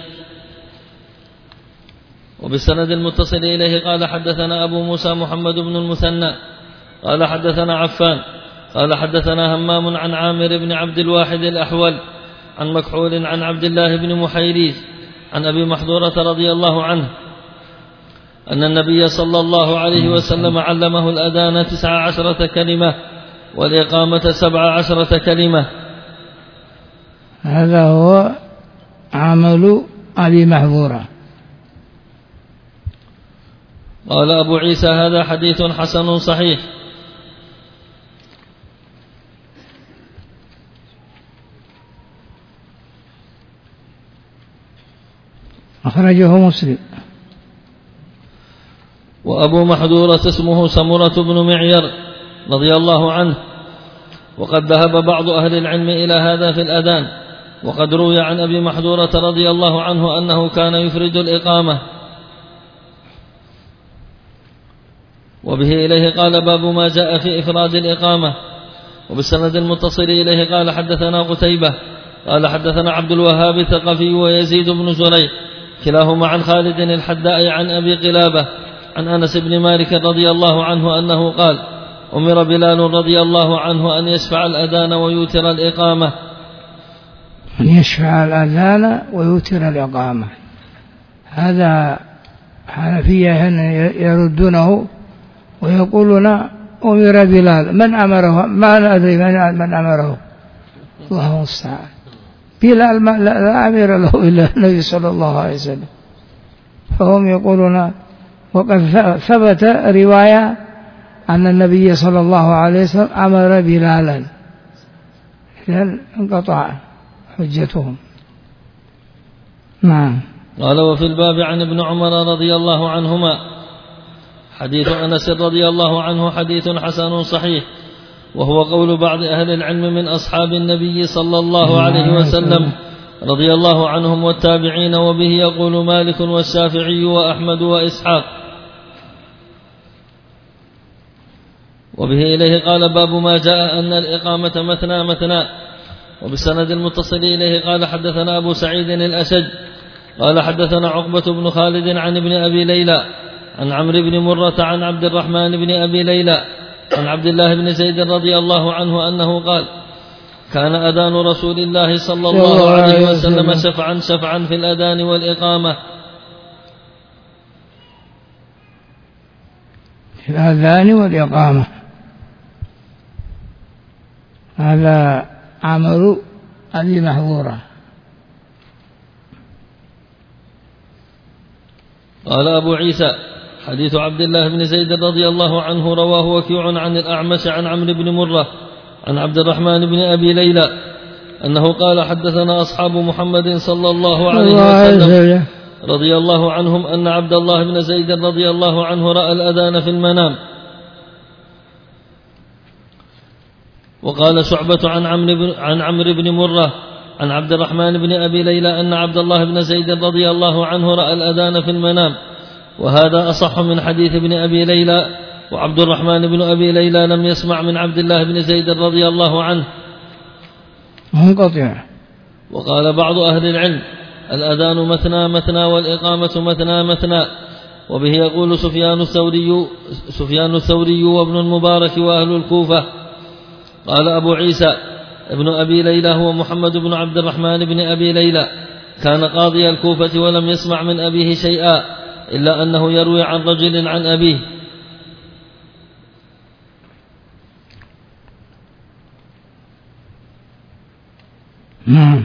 وبالسند المتصل إليه قال حدثنا أبو موسى محمد بن المثنى قال حدثنا عفان قال حدثنا همام عن عامر بن عبد الواحد الأحول عن مكحول عن عبد الله بن محيريث عن أبي محذورة رضي الله عنه أن النبي صلى الله عليه وسلم علمه الأذان تسع عشرة كلمة والإقامة سبع عشرة كلمة. هذا هو عمل أبي محذورة. قال أبو عيسى هذا حديث حسن صحيح. أخرجه مسلم. وأبو محذورة اسمه سمرة بن معير رضي الله عنه. وقد ذهب بعض أهل العلم إلى هذا في الأذان. وقد روي عن أبي محذورة رضي الله عنه أنه كان يفرد الإقامة. وبه إليه قال باب ما جاء في إفراد الإقامة. وبالسند المتصل إليه قال حدثنا قتيبة قال حدثنا عبد الوهاب الثقفي ويزيد بن زريع كلاهما عن خالد الحداء عن أبي قلابة عن أنس بن مالك رضي الله عنه أنه قال أمر بلال رضي الله عنه أن يشفع الأذان ويوتر الإقامة. أن يشفع الأذان ويوتر الإقامة، هذا حنفية يردونه ويقولون أمر بلال. من أمره؟ ما ندري من أمره، الله المستعان. بلال لا أمر له إلا النبي صلى الله عليه وسلم. فهم يقولون وقد ثبت رواية أن النبي صلى الله عليه وسلم أمر بلالا، إذن انقطع حجتهم. نعم. قال وفي الباب عن ابن عمر رضي الله عنهما حديث أنس رضي الله عنه حديث حسن صحيح، وهو قول بعض أهل العلم من أصحاب النبي صلى الله عليه وسلم رضي الله عنهم والتابعين، وبه يقول مالك والشافعي وأحمد وإسحاق. وبه إليه قال باب ما جاء أن الإقامة مثنى مثنى. وبالسند المتصل إليه قال حدثنا أبو سعيد الأشج قال حدثنا عقبة بن خالد عن ابن أبي ليلى عن عمرو بن مرة عن عبد الرحمن بن أبي ليلى عن عبد الله بن زيد رضي الله عنه أنه قال كان أذان رسول الله صلى الله عليه وسلم شفعا شفعا في الأذان والإقامة. في الأذان والإقامة هذا عمل أبي محظورة. قال أبو عيسى حديث عبد الله بن زيد رضي الله عنه رواه وكيع عن الأعمش عن عمرو بن مرة عن عبد الرحمن بن أبي ليلى أنه قال حدثنا أصحاب محمد صلى الله عليه وسلم رضي الله عنهم أن عبد الله بن زيد رضي الله عنه رأى الأذان في المنام. وقال شعبة عن عمرو عن عمرو بن مرة عن عبد الرحمن بن أبي ليلى أن عبد الله بن زيد رضي الله عنه رأى الأذان في المنام، وهذا أصح من حديث ابن أبي ليلى. وعبد الرحمن بن أبي ليلى لم يسمع من عبد الله بن زيد رضي الله عنه منقطع. وقال بعض أهل العلم الأذان مثنى مثنى والإقامة مثنى مثنى. وبه يقول سفيان الثوري سفيان الثوري وابن المبارك وأهل الكوفة. قال أبو عيسى ابن أبي ليلى هو محمد بن عبد الرحمن بن أبي ليلى، كان قاضي الكوفة ولم يسمع من أبيه شيئا إلا أنه يروي عن رجل عن أبيه. نعم.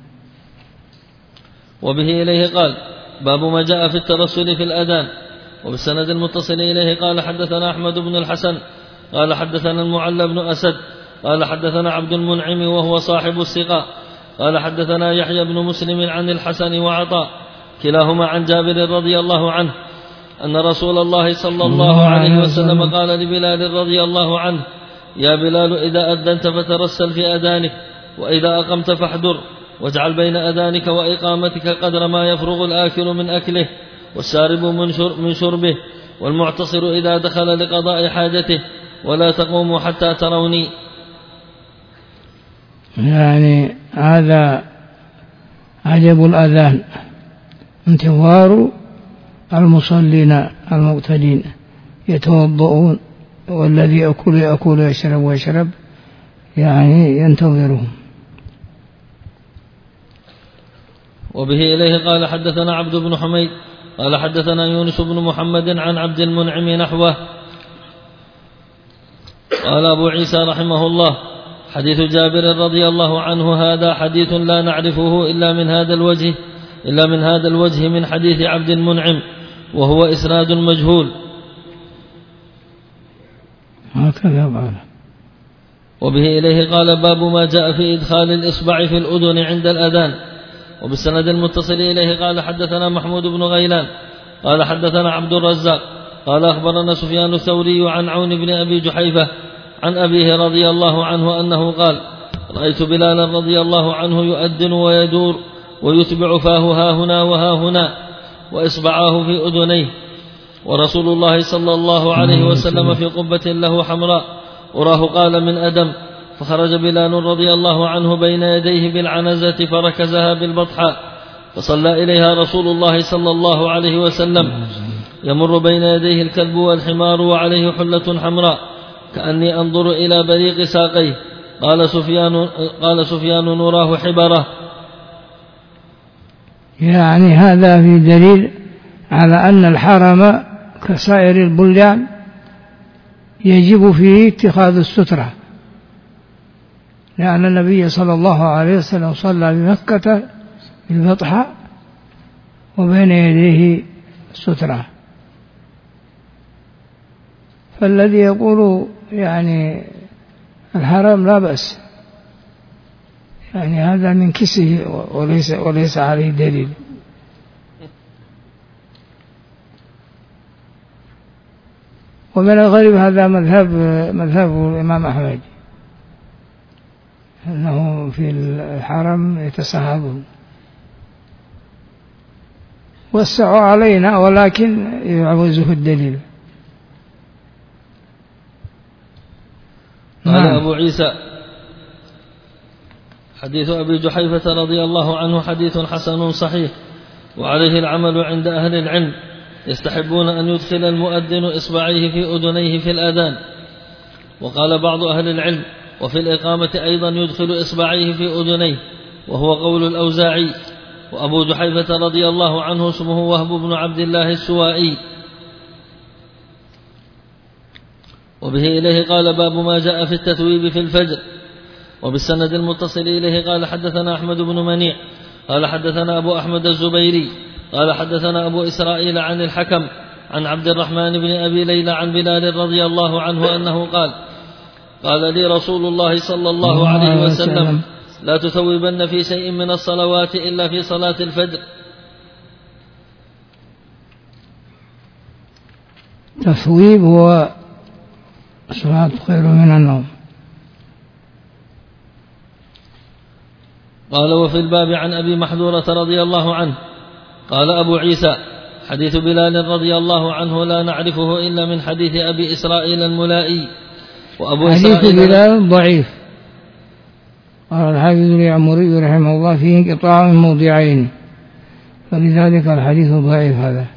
وبه إليه قال باب ما جاء في الترسل في الأذان. وبالسند المتصل إليه قال حدثنا أحمد بن الحسن قال حدثنا المعلى بن أسد قال حدثنا عبد المنعم وهو صاحب السقاء قال حدثنا يحيى بن مسلم عن الحسن وعطاء كلاهما عن جابر رضي الله عنه أن رسول الله صلى الله عليه وسلم قال لبلال رضي الله عنه يا بلال إذا أذنت فترسل في أذانك، وإذا أقمت فاحذر، واجعل بين أذانك وإقامتك قدر ما يفرغ الآكل من أكله والشارب من شربه والمعتصر إذا دخل لقضاء حاجته، ولا تقوموا حتى تروني. يعني هذا عجب الأذان، انتظار المصلين المقتدين يتوضؤون، والذي يأكل يأكل ويشرب ويشرب، يعني ينتظرهم. وبه إليه قال حدثنا عبد بن حميد قال حدثنا يونس بن محمد عن عبد المنعم نحوه. قال أبو عيسى رحمه الله حديث جابر رضي الله عنه هذا حديث لا نعرفه إلا من هذا الوجه إلا من هذا الوجه من حديث عبد المنعم، وهو إسناد مجهول. هكذا قال. وبه إليه قال باب ما جاء في إدخال الإصبع في الأذن عند الأذان. وبالسند المتصل إليه قال حدثنا محمود بن غيلان قال حدثنا عبد الرزاق قال أخبرنا سفيان الثوري عن عون بن أبي جحيفة عن أبيه رضي الله عنه أنه قال رأيت بلالا رضي الله عنه يؤذن ويدور ويتبع فاه ها هنا وها هنا وإصبعاه في أذنيه، ورسول الله صلى الله عليه وسلم في قبة له حمراء أراه قال من أدم، فخرج بلال رضي الله عنه بين يديه بالعنزة فركزها بالبطحاء، فصلى إليها رسول الله صلى الله عليه وسلم، يمر بين يديه الكلب والحمار وعليه حلة حمراء كأني أنظر إلى بريق ساقيه. قال سفيان قال سفيان نراه حبره. يعني هذا في دليل على أن الحرم كسائر البلدان يجب فيه اتخاذ السترة، لأن النبي صلى الله عليه وسلم صلى بمكة بالبطحاء وبين يديه سترة. فالذي يقول يعني الحرام لا بأس، يعني هذا من كسه وليس, وليس عليه دليل. ومن الغريب هذا مذهب مذهب الإمام أحمد أنه في الحرم يتصاحبون، وسعوا علينا ولكن يعوزه الدليل. قال نعم. أبو عيسى حديث أبي جحيفة رضي الله عنه حديث حسن صحيح، وعليه العمل عند أهل العلم، يستحبون أن يدخل المؤذن إصبعيه في أذنيه في الأذان. وقال بعض أهل العلم وفي الإقامة أيضا يدخل إصبعيه في أذنيه، وهو قول الأوزاعي. وأبو جحيفة رضي الله عنه اسمه وهب بن عبد الله السوائي. وبه إليه قال باب ما جاء في التثويب في الفجر. وبالسند المتصل إليه قال حدثنا أحمد بن منيع قال حدثنا أبو أحمد الزبيري قال حدثنا أبو إسرائيل عن الحكم عن عبد الرحمن بن أبي ليلى عن بلال رضي الله عنه أنه قال قال لي رسول الله صلى الله عليه وسلم لا تثوبن في شيء من الصلوات إلا في صلاة الفجر. تثويب هو صلاة خير من النوم. قال وفي الباب عن أبي محذورة رضي الله عنه قال أبو عيسى حديث بلال رضي الله عنه لا نعرفه إلا من حديث أبي إسرائيل الملائي. وأبو حديث إسرائيل بلال ضعيف. قال الحافظ اليعمري رحمه الله فيه انقطاع من موضعين، فلذلك الحديث ضعيف هذا.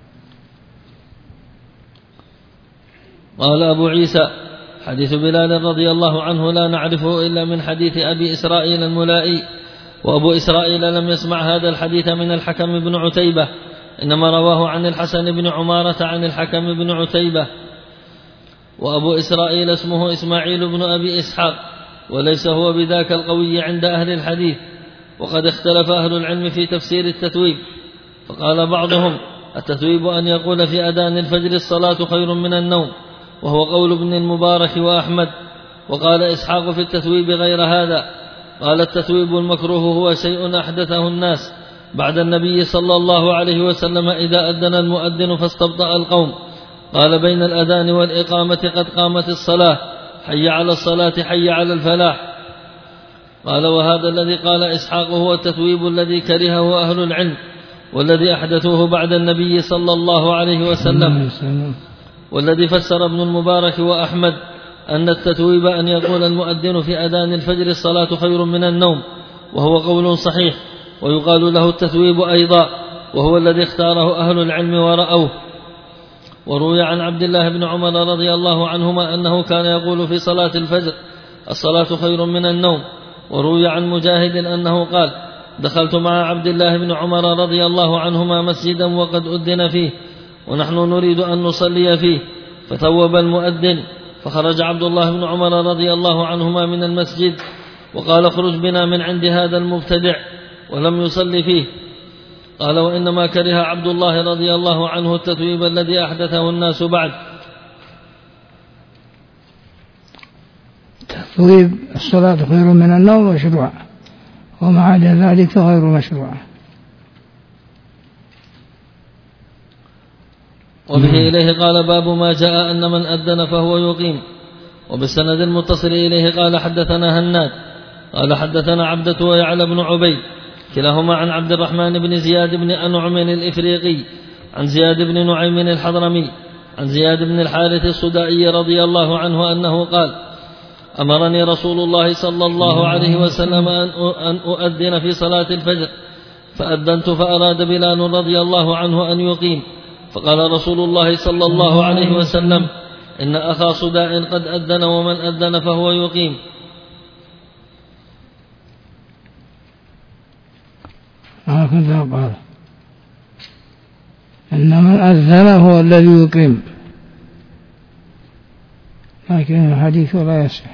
قال أبو عيسى حديث بلال رضي الله عنه لا نعرفه إلا من حديث أبي إسرائيل الملائي. وأبو إسرائيل لم يسمع هذا الحديث من الحكم بن عتيبة، إنما رواه عن الحسن بن عمارة عن الحكم بن عتيبة. وأبو إسرائيل اسمه إسماعيل بن أبي إسحاق، وليس هو بذاك القوي عند أهل الحديث. وقد اختلف أهل العلم في تفسير التثويب، فقال بعضهم التثويب أن يقول في أذان الفجر الصلاة خير من النوم، وهو قول ابن المبارك وأحمد. وقال إسحاق في التثويب غير هذا، قال التثويب المكروه هو شيء أحدثه الناس بعد النبي صلى الله عليه وسلم إذا أذن المؤذن فاستبطأ القوم، قال بين الأذان والإقامة قد قامت الصلاة، حي على الصلاة حي على الفلاح. قال وهذا الذي قال إسحاق هو التثويب الذي كرهه أهل العلم، والذي أحدثوه بعد النبي صلى الله عليه وسلم. والذي فسر ابن المبارك وأحمد أن التثويب أن يقول المؤذن في أذان الفجر الصلاة خير من النوم، وهو قول صحيح، ويقال له التثويب أيضا، وهو الذي اختاره أهل العلم ورأوه. وروي عن عبد الله بن عمر رضي الله عنهما أنه كان يقول في صلاة الفجر الصلاة خير من النوم. وروي عن مجاهد أنه قال دخلت مع عبد الله بن عمر رضي الله عنهما مسجدا وقد أذن فيه ونحن نريد أن نصلي فيه، فثوب المؤذن، فخرج عبد الله بن عمر رضي الله عنهما من المسجد وقال اخرج بنا من عند هذا المبتدع، ولم يصلي فيه. قال وإنما كره عبد الله رضي الله عنه التثويب الذي أحدثه الناس بعد. تثويب الصلاة خير من النوم مشروع، وما عدا ذلك غير مشروع. وبه إليه قال باب ما جاء أن من أذن فهو يقيم. وبالسند المتصل إليه قال حدثنا هناد قال حدثنا عبدة ويعلى بن عبيد كلاهما عن عبد الرحمن بن زياد بن أنعم الإفريقي عن زياد بن نعيم الحضرمي عن زياد بن الحارث الصدائي رضي الله عنه أنه قال أمرني رسول الله صلى الله عليه وسلم أن أؤذن في صلاة الفجر، فأذنت فأراد بلال رضي الله عنه أن يقيم، فقال رسول الله صلى الله عليه وسلم إن أخا صداء قد أذن، ومن أذن فهو يقيم. هكذا قال إن من أذن هو الذي يقيم، لكن الحديث لا يصح.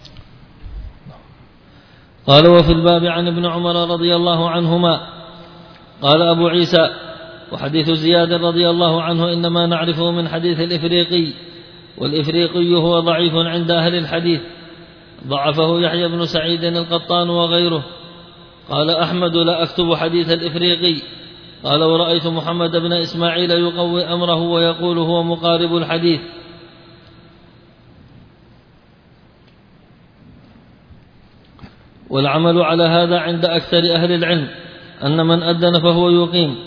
قال وفي الباب عن ابن عمر رضي الله عنهما قال أبو عيسى وحديث زياد رضي الله عنه إنما نعرفه من حديث الإفريقي، والإفريقي هو ضعيف عند أهل الحديث، ضعفه يحيى بن سعيد القطان وغيره. قال أحمد لا أكتب حديث الإفريقي. قال ورأيت محمد بن إسماعيل يقوي أمره ويقول هو مقارب الحديث. والعمل على هذا عند أكثر أهل العلم أن من أذن فهو يقيم.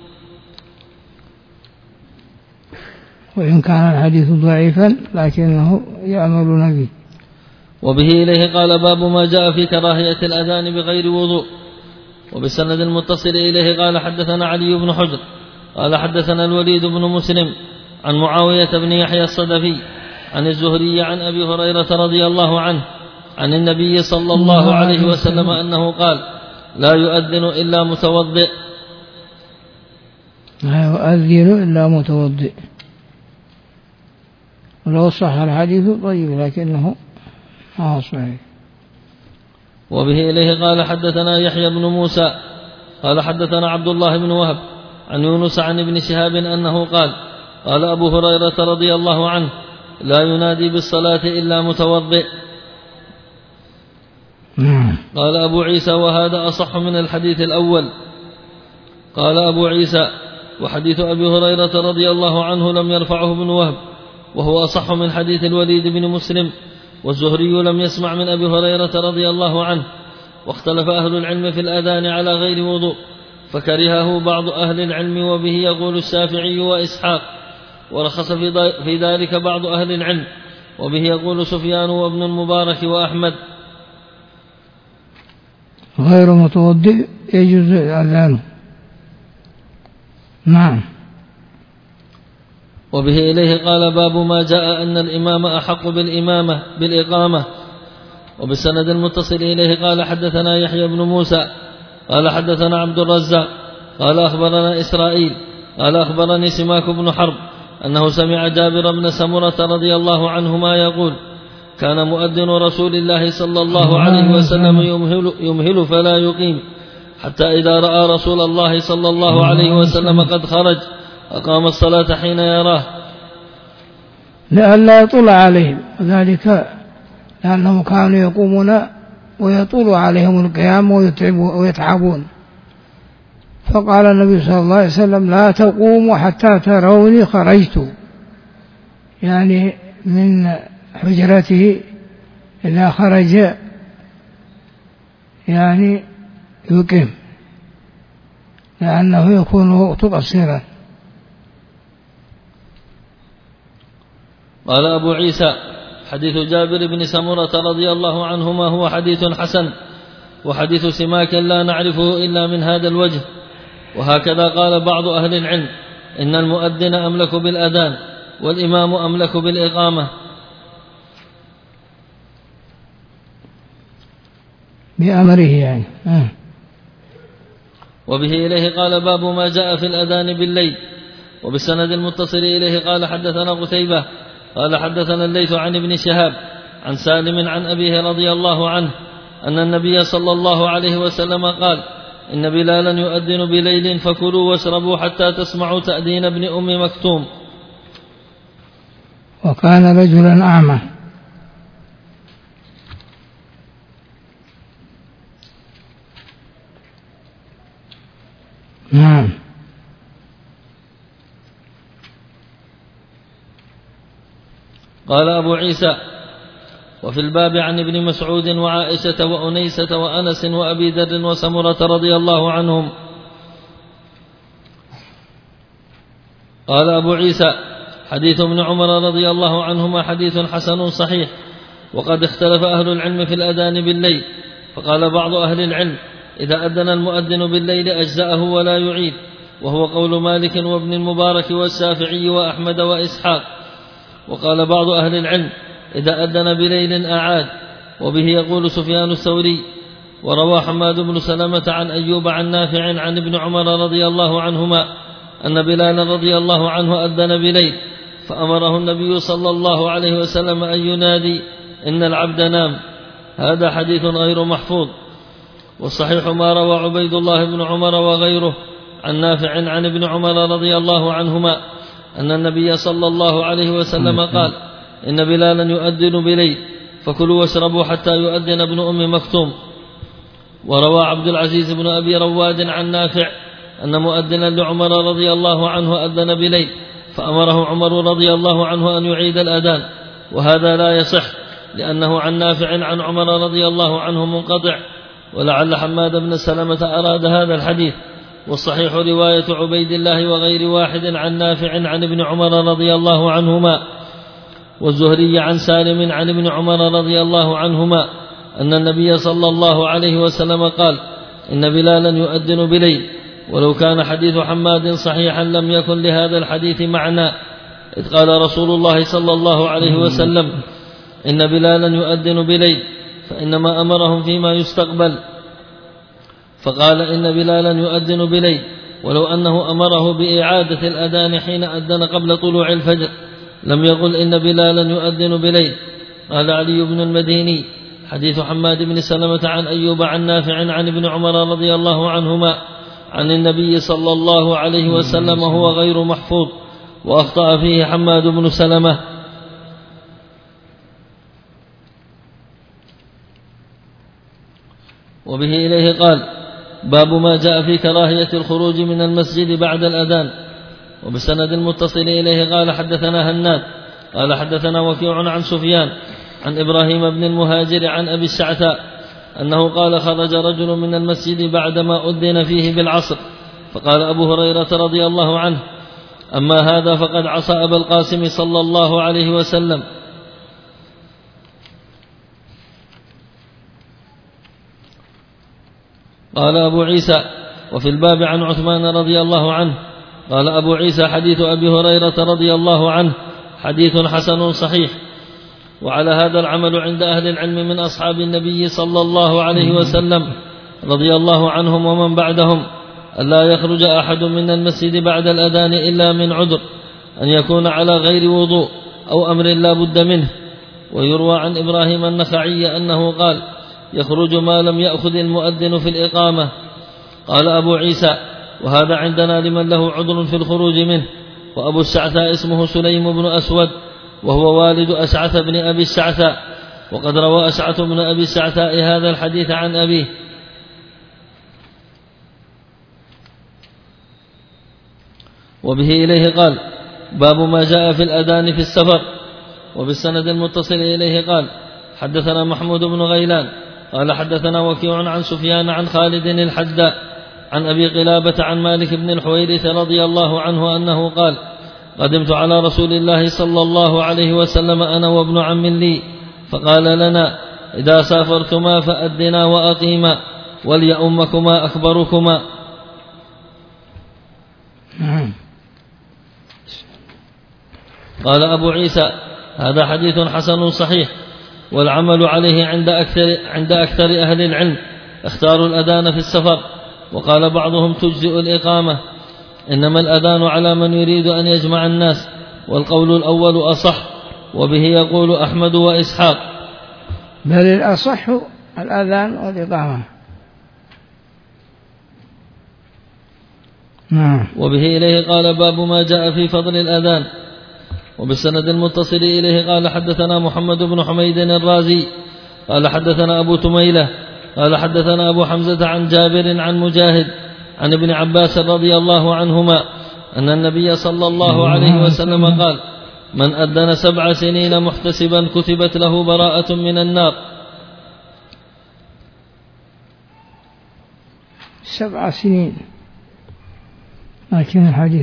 وإن كان الحديث ضعيفا لكنه يعملون به. وبه إليه قال باب ما جاء في كراهية الأذان بغير وضوء. وبسند المتصل إليه قال حدثنا علي بن حجر قال حدثنا الوليد بن مسلم عن معاوية بن يحيى الصدفي عن الزهري عن أبي هريرة رضي الله عنه عن النبي صلى الله عليه وسلم أنه قال لا يؤذن إلا متوضئ. لا يؤذن إلا متوضئ. ولو صح الحديث طيب لكنه ما صحيح. وبه إليه قال حدثنا يحيى بن موسى قال حدثنا عبد الله بن وهب عن يونس عن ابن شهاب أنه قال قال أبو هريرة رضي الله عنه لا ينادي بالصلاة إلا متوضئ. قال أبو عيسى وهذا أصح من الحديث الأول. قال أبو عيسى وحديث أبي هريرة رضي الله عنه لم يرفعه ابن وهب وهو أصح من حديث الوليد بن مسلم. والزهري لم يسمع من أبي هريرة رضي الله عنه. واختلف أهل العلم في الأذان على غير وضوء فكرهه بعض أهل العلم وبه يقول الشافعي وإسحاق. ورخص في ذلك بعض أهل العلم وبه يقول سفيان وابن المبارك وأحمد. غير متوضئ يجوز أذانه. نعم. وبه إليه قال باب ما جاء أن الإمام أحق بالإمامة بالإقامة. وبسند المتصل إليه قال حدثنا يحيى بن موسى قال حدثنا عبد الرزاق قال أخبرنا إسرائيل قال أخبرني سماك بن حرب أنه سمع جابر بن سمرة رضي الله عنهما يقول كان مؤذن رسول الله صلى الله عليه وسلم يمهل, يمهل فلا يقيم حتى إذا رأى رسول الله صلى الله عليه وسلم قد خرج أقام الصلاة حين يراه لئلا يطول عليهم وذلك لأنهم كانوا يقومون ويطول عليهم القيام ويتعبون. فقال النبي صلى الله عليه وسلم لا تقوموا حتى تروني خرجت، يعني من حجرته إذا خرج يعني يقيم لأنه يكون وقت قصيرا. قال أبو عيسى حديث جابر بن سمرة رضي الله عنهما هو حديث حسن، وحديث سماك لا نعرفه إلا من هذا الوجه. وهكذا قال بعض أهل العلم إن المؤذن أملك بالأذان والإمام أملك بالإقامة. بأمره يعني آه. وبه إليه قال باب ما جاء في الأذان بالليل. وبالسند المتصل إليه قال حدثنا قتيبة قال حدثنا الليث عن ابن شهاب عن سالم عن أبيه رضي الله عنه أن النبي صلى الله عليه وسلم قال إن بلالا يؤذن بليل فكلوا واشربوا حتى تسمعوا تأذين ابن أم مكتوم. وكان رجلا أعمى نعم. قال أبو عيسى وفي الباب عن ابن مسعود وعائشة وأنيسة وأنس وأبي ذر وسمرة رضي الله عنهم. قال أبو عيسى حديث ابن عمر رضي الله عنهما حديث حسن صحيح. وقد اختلف أهل العلم في الأذان بالليل، فقال بعض أهل العلم إذا أذن المؤذن بالليل أجزأه ولا يعيد، وهو قول مالك وابن المبارك والشافعي وأحمد وإسحاق. وقال بعض أهل العلم إذا أذن بليل أعاد، وبه يقول سفيان الثوري. وروى حماد بن سلمة عن أيوب عن نافع عن ابن عمر رضي الله عنهما أن بلالا رضي الله عنه أذن بليل فأمره النبي صلى الله عليه وسلم أن ينادي إن العبد نام. هذا حديث غير محفوظ. والصحيح ما روى عبيد الله بن عمر وغيره عن نافع عن ابن عمر رضي الله عنهما أن النبي صلى الله عليه وسلم قال إن بلالا يؤذن بليل فكلوا واشربوا حتى يؤذن ابن أم مكتوم. وروى عبد العزيز بن أبي رواد عن نافع أن مؤذنا لعمر رضي الله عنه أذن بليل فأمره عمر رضي الله عنه أن يعيد الأذان، وهذا لا يصح لأنه عن نافع عن عمر رضي الله عنه منقطع ولعل حماد بن سلمة أراد هذا الحديث، والصحيح رواية عبيد الله وغير واحد عن نافع عن ابن عمر رضي الله عنهما، والزهري عن سالم عن ابن عمر رضي الله عنهما أن النبي صلى الله عليه وسلم قال: إن بلالا يؤذن بليل. ولو كان حديث حماد صحيحا لم يكن لهذا الحديث معنى، إذ قال رسول الله صلى الله عليه وسلم: إن بلالا يؤذن بليل، فإنما أمرهم فيما يستقبل، فقال: إن بلالا يؤذن بليل، ولو أنه أمره بإعادة الأذان حين أذن قبل طلوع الفجر لم يقل إن بلالا يؤذن بليل. قال علي بن المديني: حديث حماد بن سلمة عن أيوب عن نافع عن ابن عمر رضي الله عنهما عن النبي صلى الله عليه وسلم هو غير محفوظ، وأخطأ فيه حماد بن سلمة. وبه إليه قال: باب ما جاء في كراهية الخروج من المسجد بعد الأذان. وبسند المتصل إليه قال: حدثنا هناد قال حدثنا وكيع عن سفيان عن إبراهيم بن المهاجر عن أبي الشعثاء أنه قال: خرج رجل من المسجد بعدما أذن فيه بالعصر، فقال أبو هريرة رضي الله عنه: أما هذا فقد عصى أبا القاسم صلى الله عليه وسلم. قال أبو عيسى: وفي الباب عن عثمان رضي الله عنه. قال أبو عيسى: حديث أبي هريرة رضي الله عنه حديث حسن صحيح. وعلى هذا العمل عند أهل العلم من أصحاب النبي صلى الله عليه وسلم رضي الله عنهم ومن بعدهم، ألا يخرج أحد من المسجد بعد الأذان إلا من عذر، أن يكون على غير وضوء أو أمر لا بد منه. ويروى عن إبراهيم النخعي أنه قال: يخرج ما لم يأخذ المؤذن في الإقامة. قال أبو عيسى: وهذا عندنا لمن له عذر في الخروج منه. وأبو الشعثاء اسمه سليم بن أسود، وهو والد أشعث بن أبي الشعثاء، وقد روى أشعث بن أبي الشعثاء هذا الحديث عن أبيه. وبه إليه قال: باب ما جاء في الأذان في السفر. وبالسند المتصل إليه قال: حدثنا محمود بن غيلان قال حدثنا وكيع عن سفيان عن خالد الحداء عن أبي قلابة عن مالك بن الحويرث رضي الله عنه أنه قال: قدمت على رسول الله صلى الله عليه وسلم أنا وابن عم لي، فقال لنا: إذا سافرتما فأذنا وأقيما، وليؤمكما أكبركما. قال أبو عيسى: هذا حديث حسن صحيح، والعمل عليه عند أكثر, عند أكثر أهل العلم. اختاروا الأذان في السفر، وقال بعضهم تجزئ الإقامة، إنما الأذان على من يريد أن يجمع الناس، والقول الأول أصح، وبه يقول أحمد وإسحاق. بل الأصح الأذان والإقامة. نعم. وبه إليه قال: باب ما جاء في فضل الأذان. وبالسند المتصل إليه قال: حدثنا محمد بن حميد الرازي قال حدثنا أبو تميلة قال حدثنا أبو حمزة عن جابر عن مجاهد عن ابن عباس رضي الله عنهما أن النبي صلى الله عليه وسلم قال: من أذن سبع سنين محتسبا كتبت له براءة من النار. سبع سنين، لكن الحديث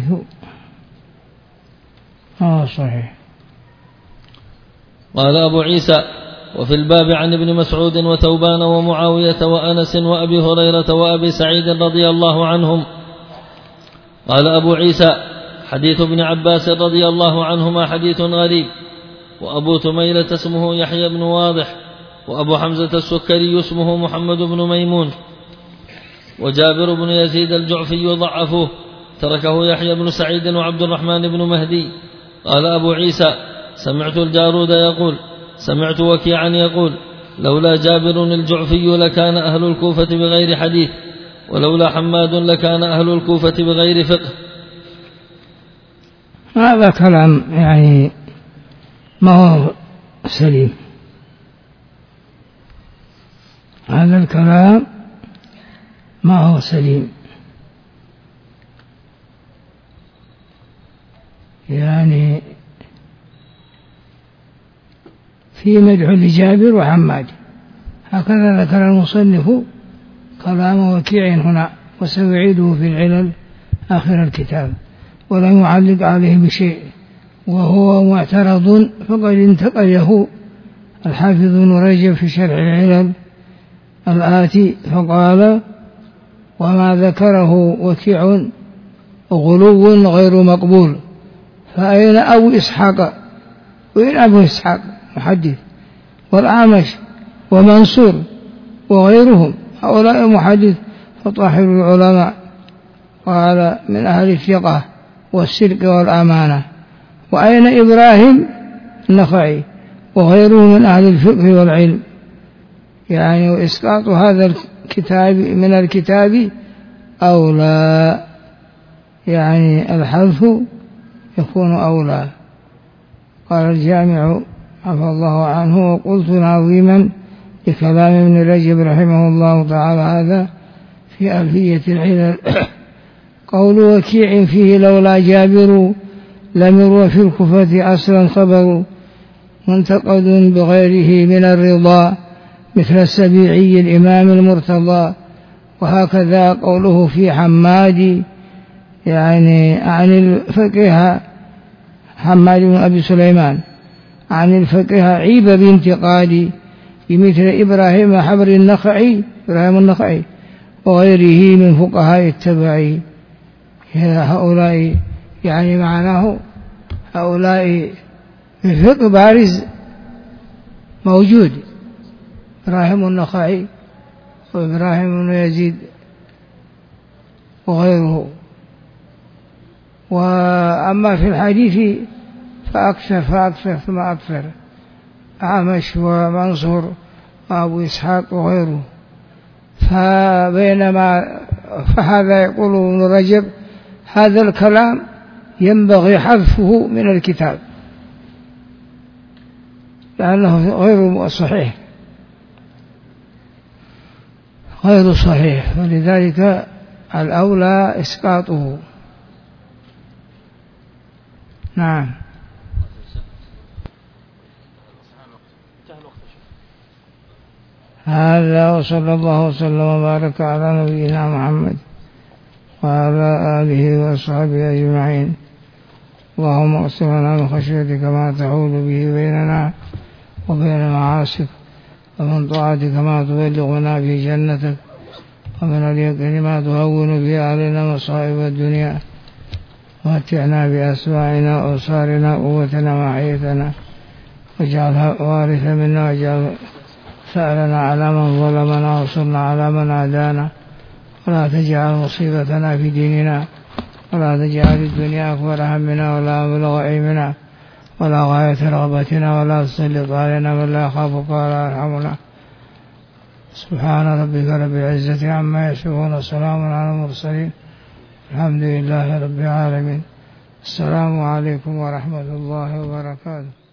آه صحيح. قال أبو عيسى: وفي الباب عن ابن مسعود وثوبان ومعاوية وأنس وأبي هريرة وأبي سعيد رضي الله عنهم. قال أبو عيسى: حديث ابن عباس رضي الله عنهما حديث غريب. وأبو تميلة اسمه يحيى بن واضح، وأبو حمزة السكري اسمه محمد بن ميمون، وجابر بن يزيد الجعفي ضعفوه، تركه يحيى بن سعيد وعبد الرحمن بن مهدي. قال أبو عيسى: سمعت الجارود يقول: سمعت وكيعا يقول: لولا جابر الجعفي لكان أهل الكوفة بغير حديث، ولولا حماد لكان أهل الكوفة بغير فقه. هذا كلام يعني ما هو سليم، هذا الكلام ما هو سليم. يعني في مدح لجابر وحماد، هكذا ذكر المصنف كلام وكيع هنا، وسيعيده في العلل آخر الكتاب، ولم يعلق عليه بشيء، وهو معترض فقد انتقله الحافظ ابن رجب في شرح العلل الآتي فقال: وما ذكره وكيع غلو غير مقبول. فأين أبو إسحاق؟ وين أبو إسحاق محدث؟ والأعمش ومنصور وغيرهم هؤلاء محدث فطاحل العلماء، قال من أهل الثقة والصدق والأمانة. وأين إبراهيم النخعي وغيره من أهل الفقه والعلم؟ يعني وإسقاط هذا الكتاب من الكتاب أولى، يعني الحذف يكون أولى. قال الجامع عفى الله عنه: وقلت عظيما لكلام ابن رجب رحمه الله تعالى هذا في ألفية العلل. قول وكيع فيه لولا جابر لم يروى في الكوفة أصلا خبر، منتقد بغيره من الرضا مثل السبيعي الإمام المرتضى. وهكذا قوله في حماد، يعني عن الفقه حماد بن أبي سليمان عن الفقه عيب بانتقادي بمثل إبراهيم حبر النخعي إبراهيم النخعي وغيره من فقهاء التبعي. هؤلاء يعني معناه هؤلاء الفقه بارز موجود، إبراهيم النخعي وإبراهيم بن يزيد وغيره. وأما في الحديث فأكثر فأكثر ثم أكثر، أعمش ومنصور وأبو إسحاق وغيره. فبينما فهذا يقول ابن رجب هذا الكلام ينبغي حذفه من الكتاب لأنه غير صحيح غير صحيح فلذلك الأولى إسقاطه. نعم. هذا وصلى الله وسلم وبارك على نبينا محمد وعلى آله وأصحابه أجمعين. اللهم اقسم لنا من خشيتك ما تحول به بيننا وبين معاصيك، ومن طاعتك ما تبلغنا به جنتك، ومن اليقين ما تهون به علينا مصائب الدنيا، ومتعنا بأسماعنا وأبصارنا وقوتنا ما أحييتنا، واجعلها وارثا منا، واجعل ثأرنا على من ظلمنا، وانصرنا على من عادانا، ولا تجعل مصيبتنا في ديننا، ولا تجعل الدنيا أكبر همنا ولا مبلغ علمنا ولا غاية رغبتنا، ولا تسلط علينا من لا يخافك ولا يرحمنا. سبحان ربك رب العزة عما يصفون، وسلام على المرسلين، الحمد لله رب العالمين. السلام عليكم ورحمة الله وبركاته.